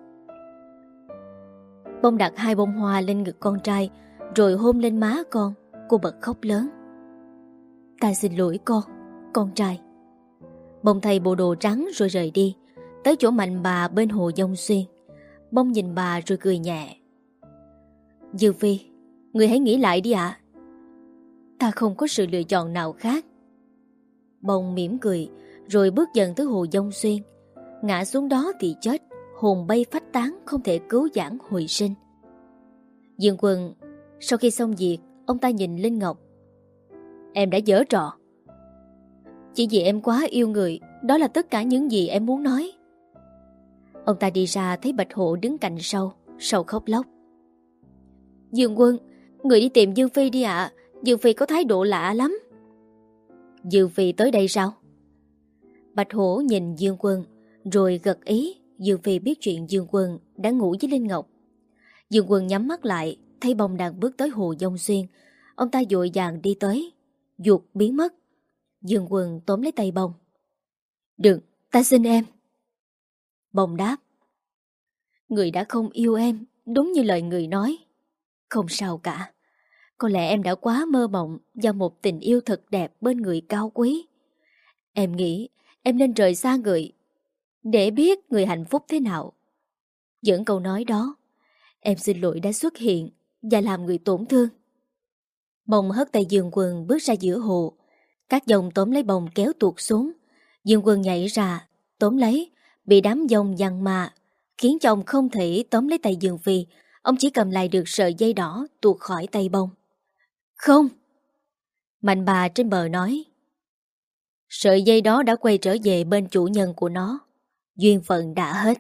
Bông đặt hai bông hoa lên ngực con trai rồi hôn lên má con. Cô bật khóc lớn: Ta xin lỗi con, con trai. Bông thay bộ đồ trắng rồi rời đi, tới chỗ Mạnh bà bên hồ Dông Xuyên. Bông nhìn bà rồi cười nhẹ: Dương Phi, người hãy nghĩ lại đi ạ. Ta không có sự lựa chọn nào khác. Bông mỉm cười rồi bước dần tới hồ Dông Xuyên. Ngã xuống đó thì chết, hồn bay phách tán, không thể cứu vãn hồi sinh. Dương Quân sau khi xong việc, ông ta nhìn Linh Ngọc: Em đã giở trò. Chỉ vì em quá yêu người, đó là tất cả những gì em muốn nói. Ông ta đi ra thấy Bạch Hổ đứng cạnh sau, sau khóc lóc: Dương Quân, người đi tìm Dương Phi đi ạ. À. Dương Phi có thái độ lạ lắm. Dương Phi tới đây sao? Bạch Hổ nhìn Dương Quân rồi gật ý. Dương Phi biết chuyện Dương Quân đã ngủ với Linh Ngọc. Dương Quân nhắm mắt lại, thấy bông đang bước tới hồ Dông Xuyên. Ông ta vội vàng đi tới, vụt biến mất. Dương Quân tóm lấy tay bông: Đừng, ta xin em. Bông đáp: Người đã không yêu em, đúng như lời người nói. Không sao cả. Có lẽ em đã quá mơ mộng vào một tình yêu thật đẹp bên người cao quý. Em nghĩ em nên rời xa người để biết người hạnh phúc thế nào. Dẫn câu nói đó, em xin lỗi đã xuất hiện và làm người tổn thương. Bông hất tay Dương Quân bước ra giữa hồ. Các dòng tóm lấy bông kéo tuột xuống. Dương Quân nhảy ra tóm lấy, bị đám dòng giằng mà, khiến cho ông không thể tóm lấy tay Dương Phi. Ông chỉ cầm lại được sợi dây đỏ tuột khỏi tay bông. Không! Mạnh bà trên bờ nói: Sợi dây đó đã quay trở về bên chủ nhân của nó. Duyên phận đã hết.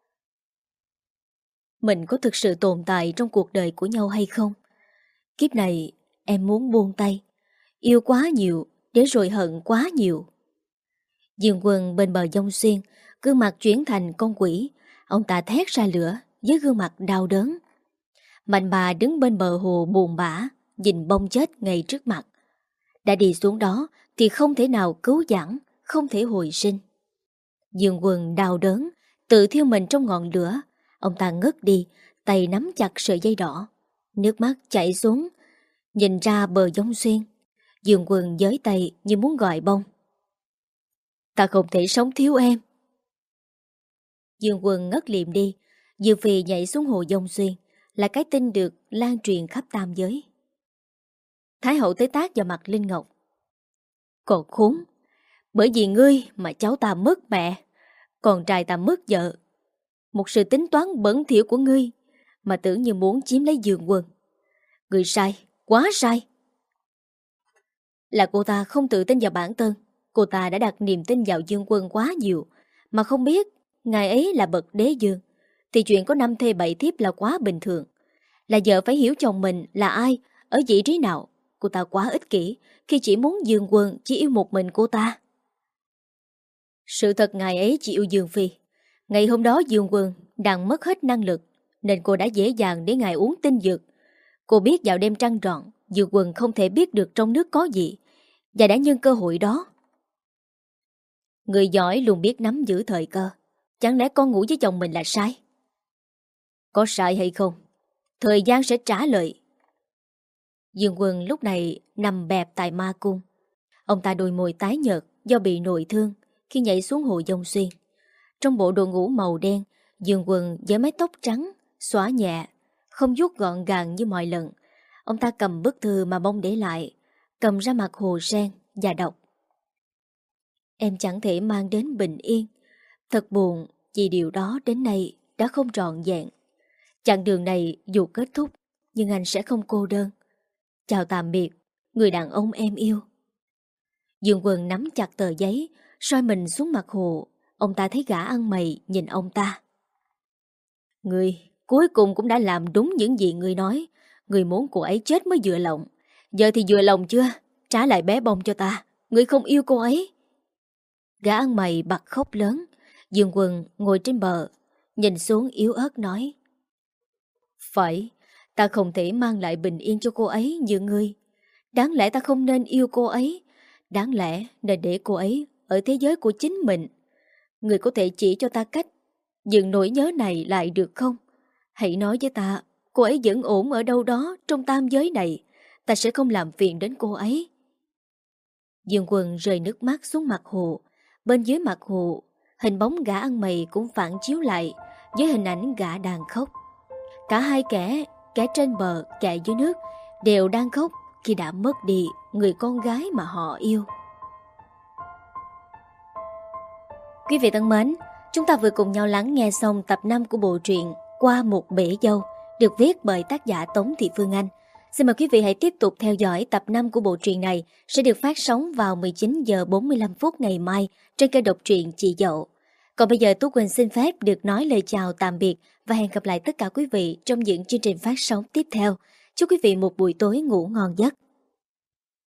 Mình có thực sự tồn tại trong cuộc đời của nhau hay không? Kiếp này em muốn buông tay. Yêu quá nhiều để rồi hận quá nhiều. Dương Quân bên bờ Dông Xuyên, gương mặt chuyển thành con quỷ. Ông ta thét ra lửa với gương mặt đau đớn. Mạnh bà đứng bên bờ hồ buồn bã, nhìn bông chết ngay trước mặt. Đã đi xuống đó thì không thể nào cứu vãn, không thể hồi sinh. Dương Quân đau đớn, tự thiêu mình trong ngọn lửa. Ông ta ngất đi, tay nắm chặt sợi dây đỏ. Nước mắt chảy xuống, nhìn ra bờ Dông Xuyên. Dương Quân giới tay như muốn gọi bông: Ta không thể sống thiếu em. Dương Quân ngất liệm đi. Dương Phi nhảy xuống hồ Dông Xuyên là cái tin được lan truyền khắp tam giới. Thái hậu tới tát vào mặt Linh Ngọc: Còn khốn! Bởi vì ngươi mà cháu ta mất mẹ, con trai ta mất vợ. Một sự tính toán bẩn thỉu của ngươi mà tưởng như muốn chiếm lấy Dương Quân. Ngươi sai, quá sai. Là cô ta không tự tin vào bản thân. Cô ta đã đặt niềm tin vào Dương Quân quá nhiều, mà không biết ngài ấy là bậc đế dương. Thì chuyện có năm thê bảy thiếp là quá bình thường. Là vợ phải hiểu chồng mình là ai, ở vị trí nào. Cô ta quá ích kỷ khi chỉ muốn Dương Quân chỉ yêu một mình cô ta. Sự thật ngài ấy chỉ yêu Dương Phi. Ngày hôm đó Dương Quân đang mất hết năng lực, nên cô đã dễ dàng để ngài uống tinh dược. Cô biết vào đêm trăng trọn, Dương Quân không thể biết được trong nước có gì, và đã nhân cơ hội đó. Người giỏi luôn biết nắm giữ thời cơ. Chẳng lẽ con ngủ với chồng mình là sai? Có sai hay không, thời gian sẽ trả lời. Dương Quân lúc này nằm bẹp tại ma cung. Ông ta đôi môi tái nhợt do bị nội thương khi nhảy xuống hồ Dông Xuyên. Trong bộ đồ ngủ màu đen, Dương Quân với mái tóc trắng, xõa nhẹ, không vuốt gọn gàng như mọi lần. Ông ta cầm bức thư mà bông để lại, cầm ra mặt hồ sen và đọc: Em chẳng thể mang đến bình yên. Thật buồn vì điều đó đến nay đã không trọn vẹn. Chặng đường này dù kết thúc, nhưng anh sẽ không cô đơn. Chào tạm biệt, người đàn ông em yêu. Dương Quân nắm chặt tờ giấy, soi mình xuống mặt hồ. Ông ta thấy gã ăn mày nhìn ông ta. Ngươi cuối cùng cũng đã làm đúng những gì ngươi nói. Ngươi muốn cô ấy chết mới vừa lòng. Giờ thì vừa lòng chưa? Trả lại bé bông cho ta. Người không yêu cô ấy. Gã ăn mày bật khóc lớn. Dương Quân ngồi trên bờ, nhìn xuống yếu ớt nói: Phải, ta không thể mang lại bình yên cho cô ấy như ngươi. Đáng lẽ ta không nên yêu cô ấy. Đáng lẽ nên để cô ấy ở thế giới của chính mình. Người có thể chỉ cho ta cách dừng nỗi nhớ này lại được không? Hãy nói với ta, cô ấy vẫn ổn ở đâu đó trong tam giới này. Ta sẽ không làm phiền đến cô ấy. Dương Quân rơi nước mắt xuống mặt hồ. Bên dưới mặt hồ, hình bóng gã ăn mày cũng phản chiếu lại với hình ảnh gã đang khóc. Cả hai kẻ, kẻ trên bờ, kẻ dưới nước, đều đang khóc khi đã mất đi người con gái mà họ yêu. Quý vị thân mến, chúng ta vừa cùng nhau lắng nghe xong tập năm của bộ truyện Qua một bể dâu, được viết bởi tác giả Tống Thị Phương Anh. Xin mời quý vị hãy tiếp tục theo dõi tập năm của bộ truyện này sẽ được phát sóng vào mười chín giờ bốn mươi lăm phút ngày mai trên kênh độc truyện Chị Dậu. Còn bây giờ Tú Quỳnh xin phép được nói lời chào tạm biệt và hẹn gặp lại tất cả quý vị trong những chương trình phát sóng tiếp theo. Chúc quý vị một buổi tối ngủ ngon giấc.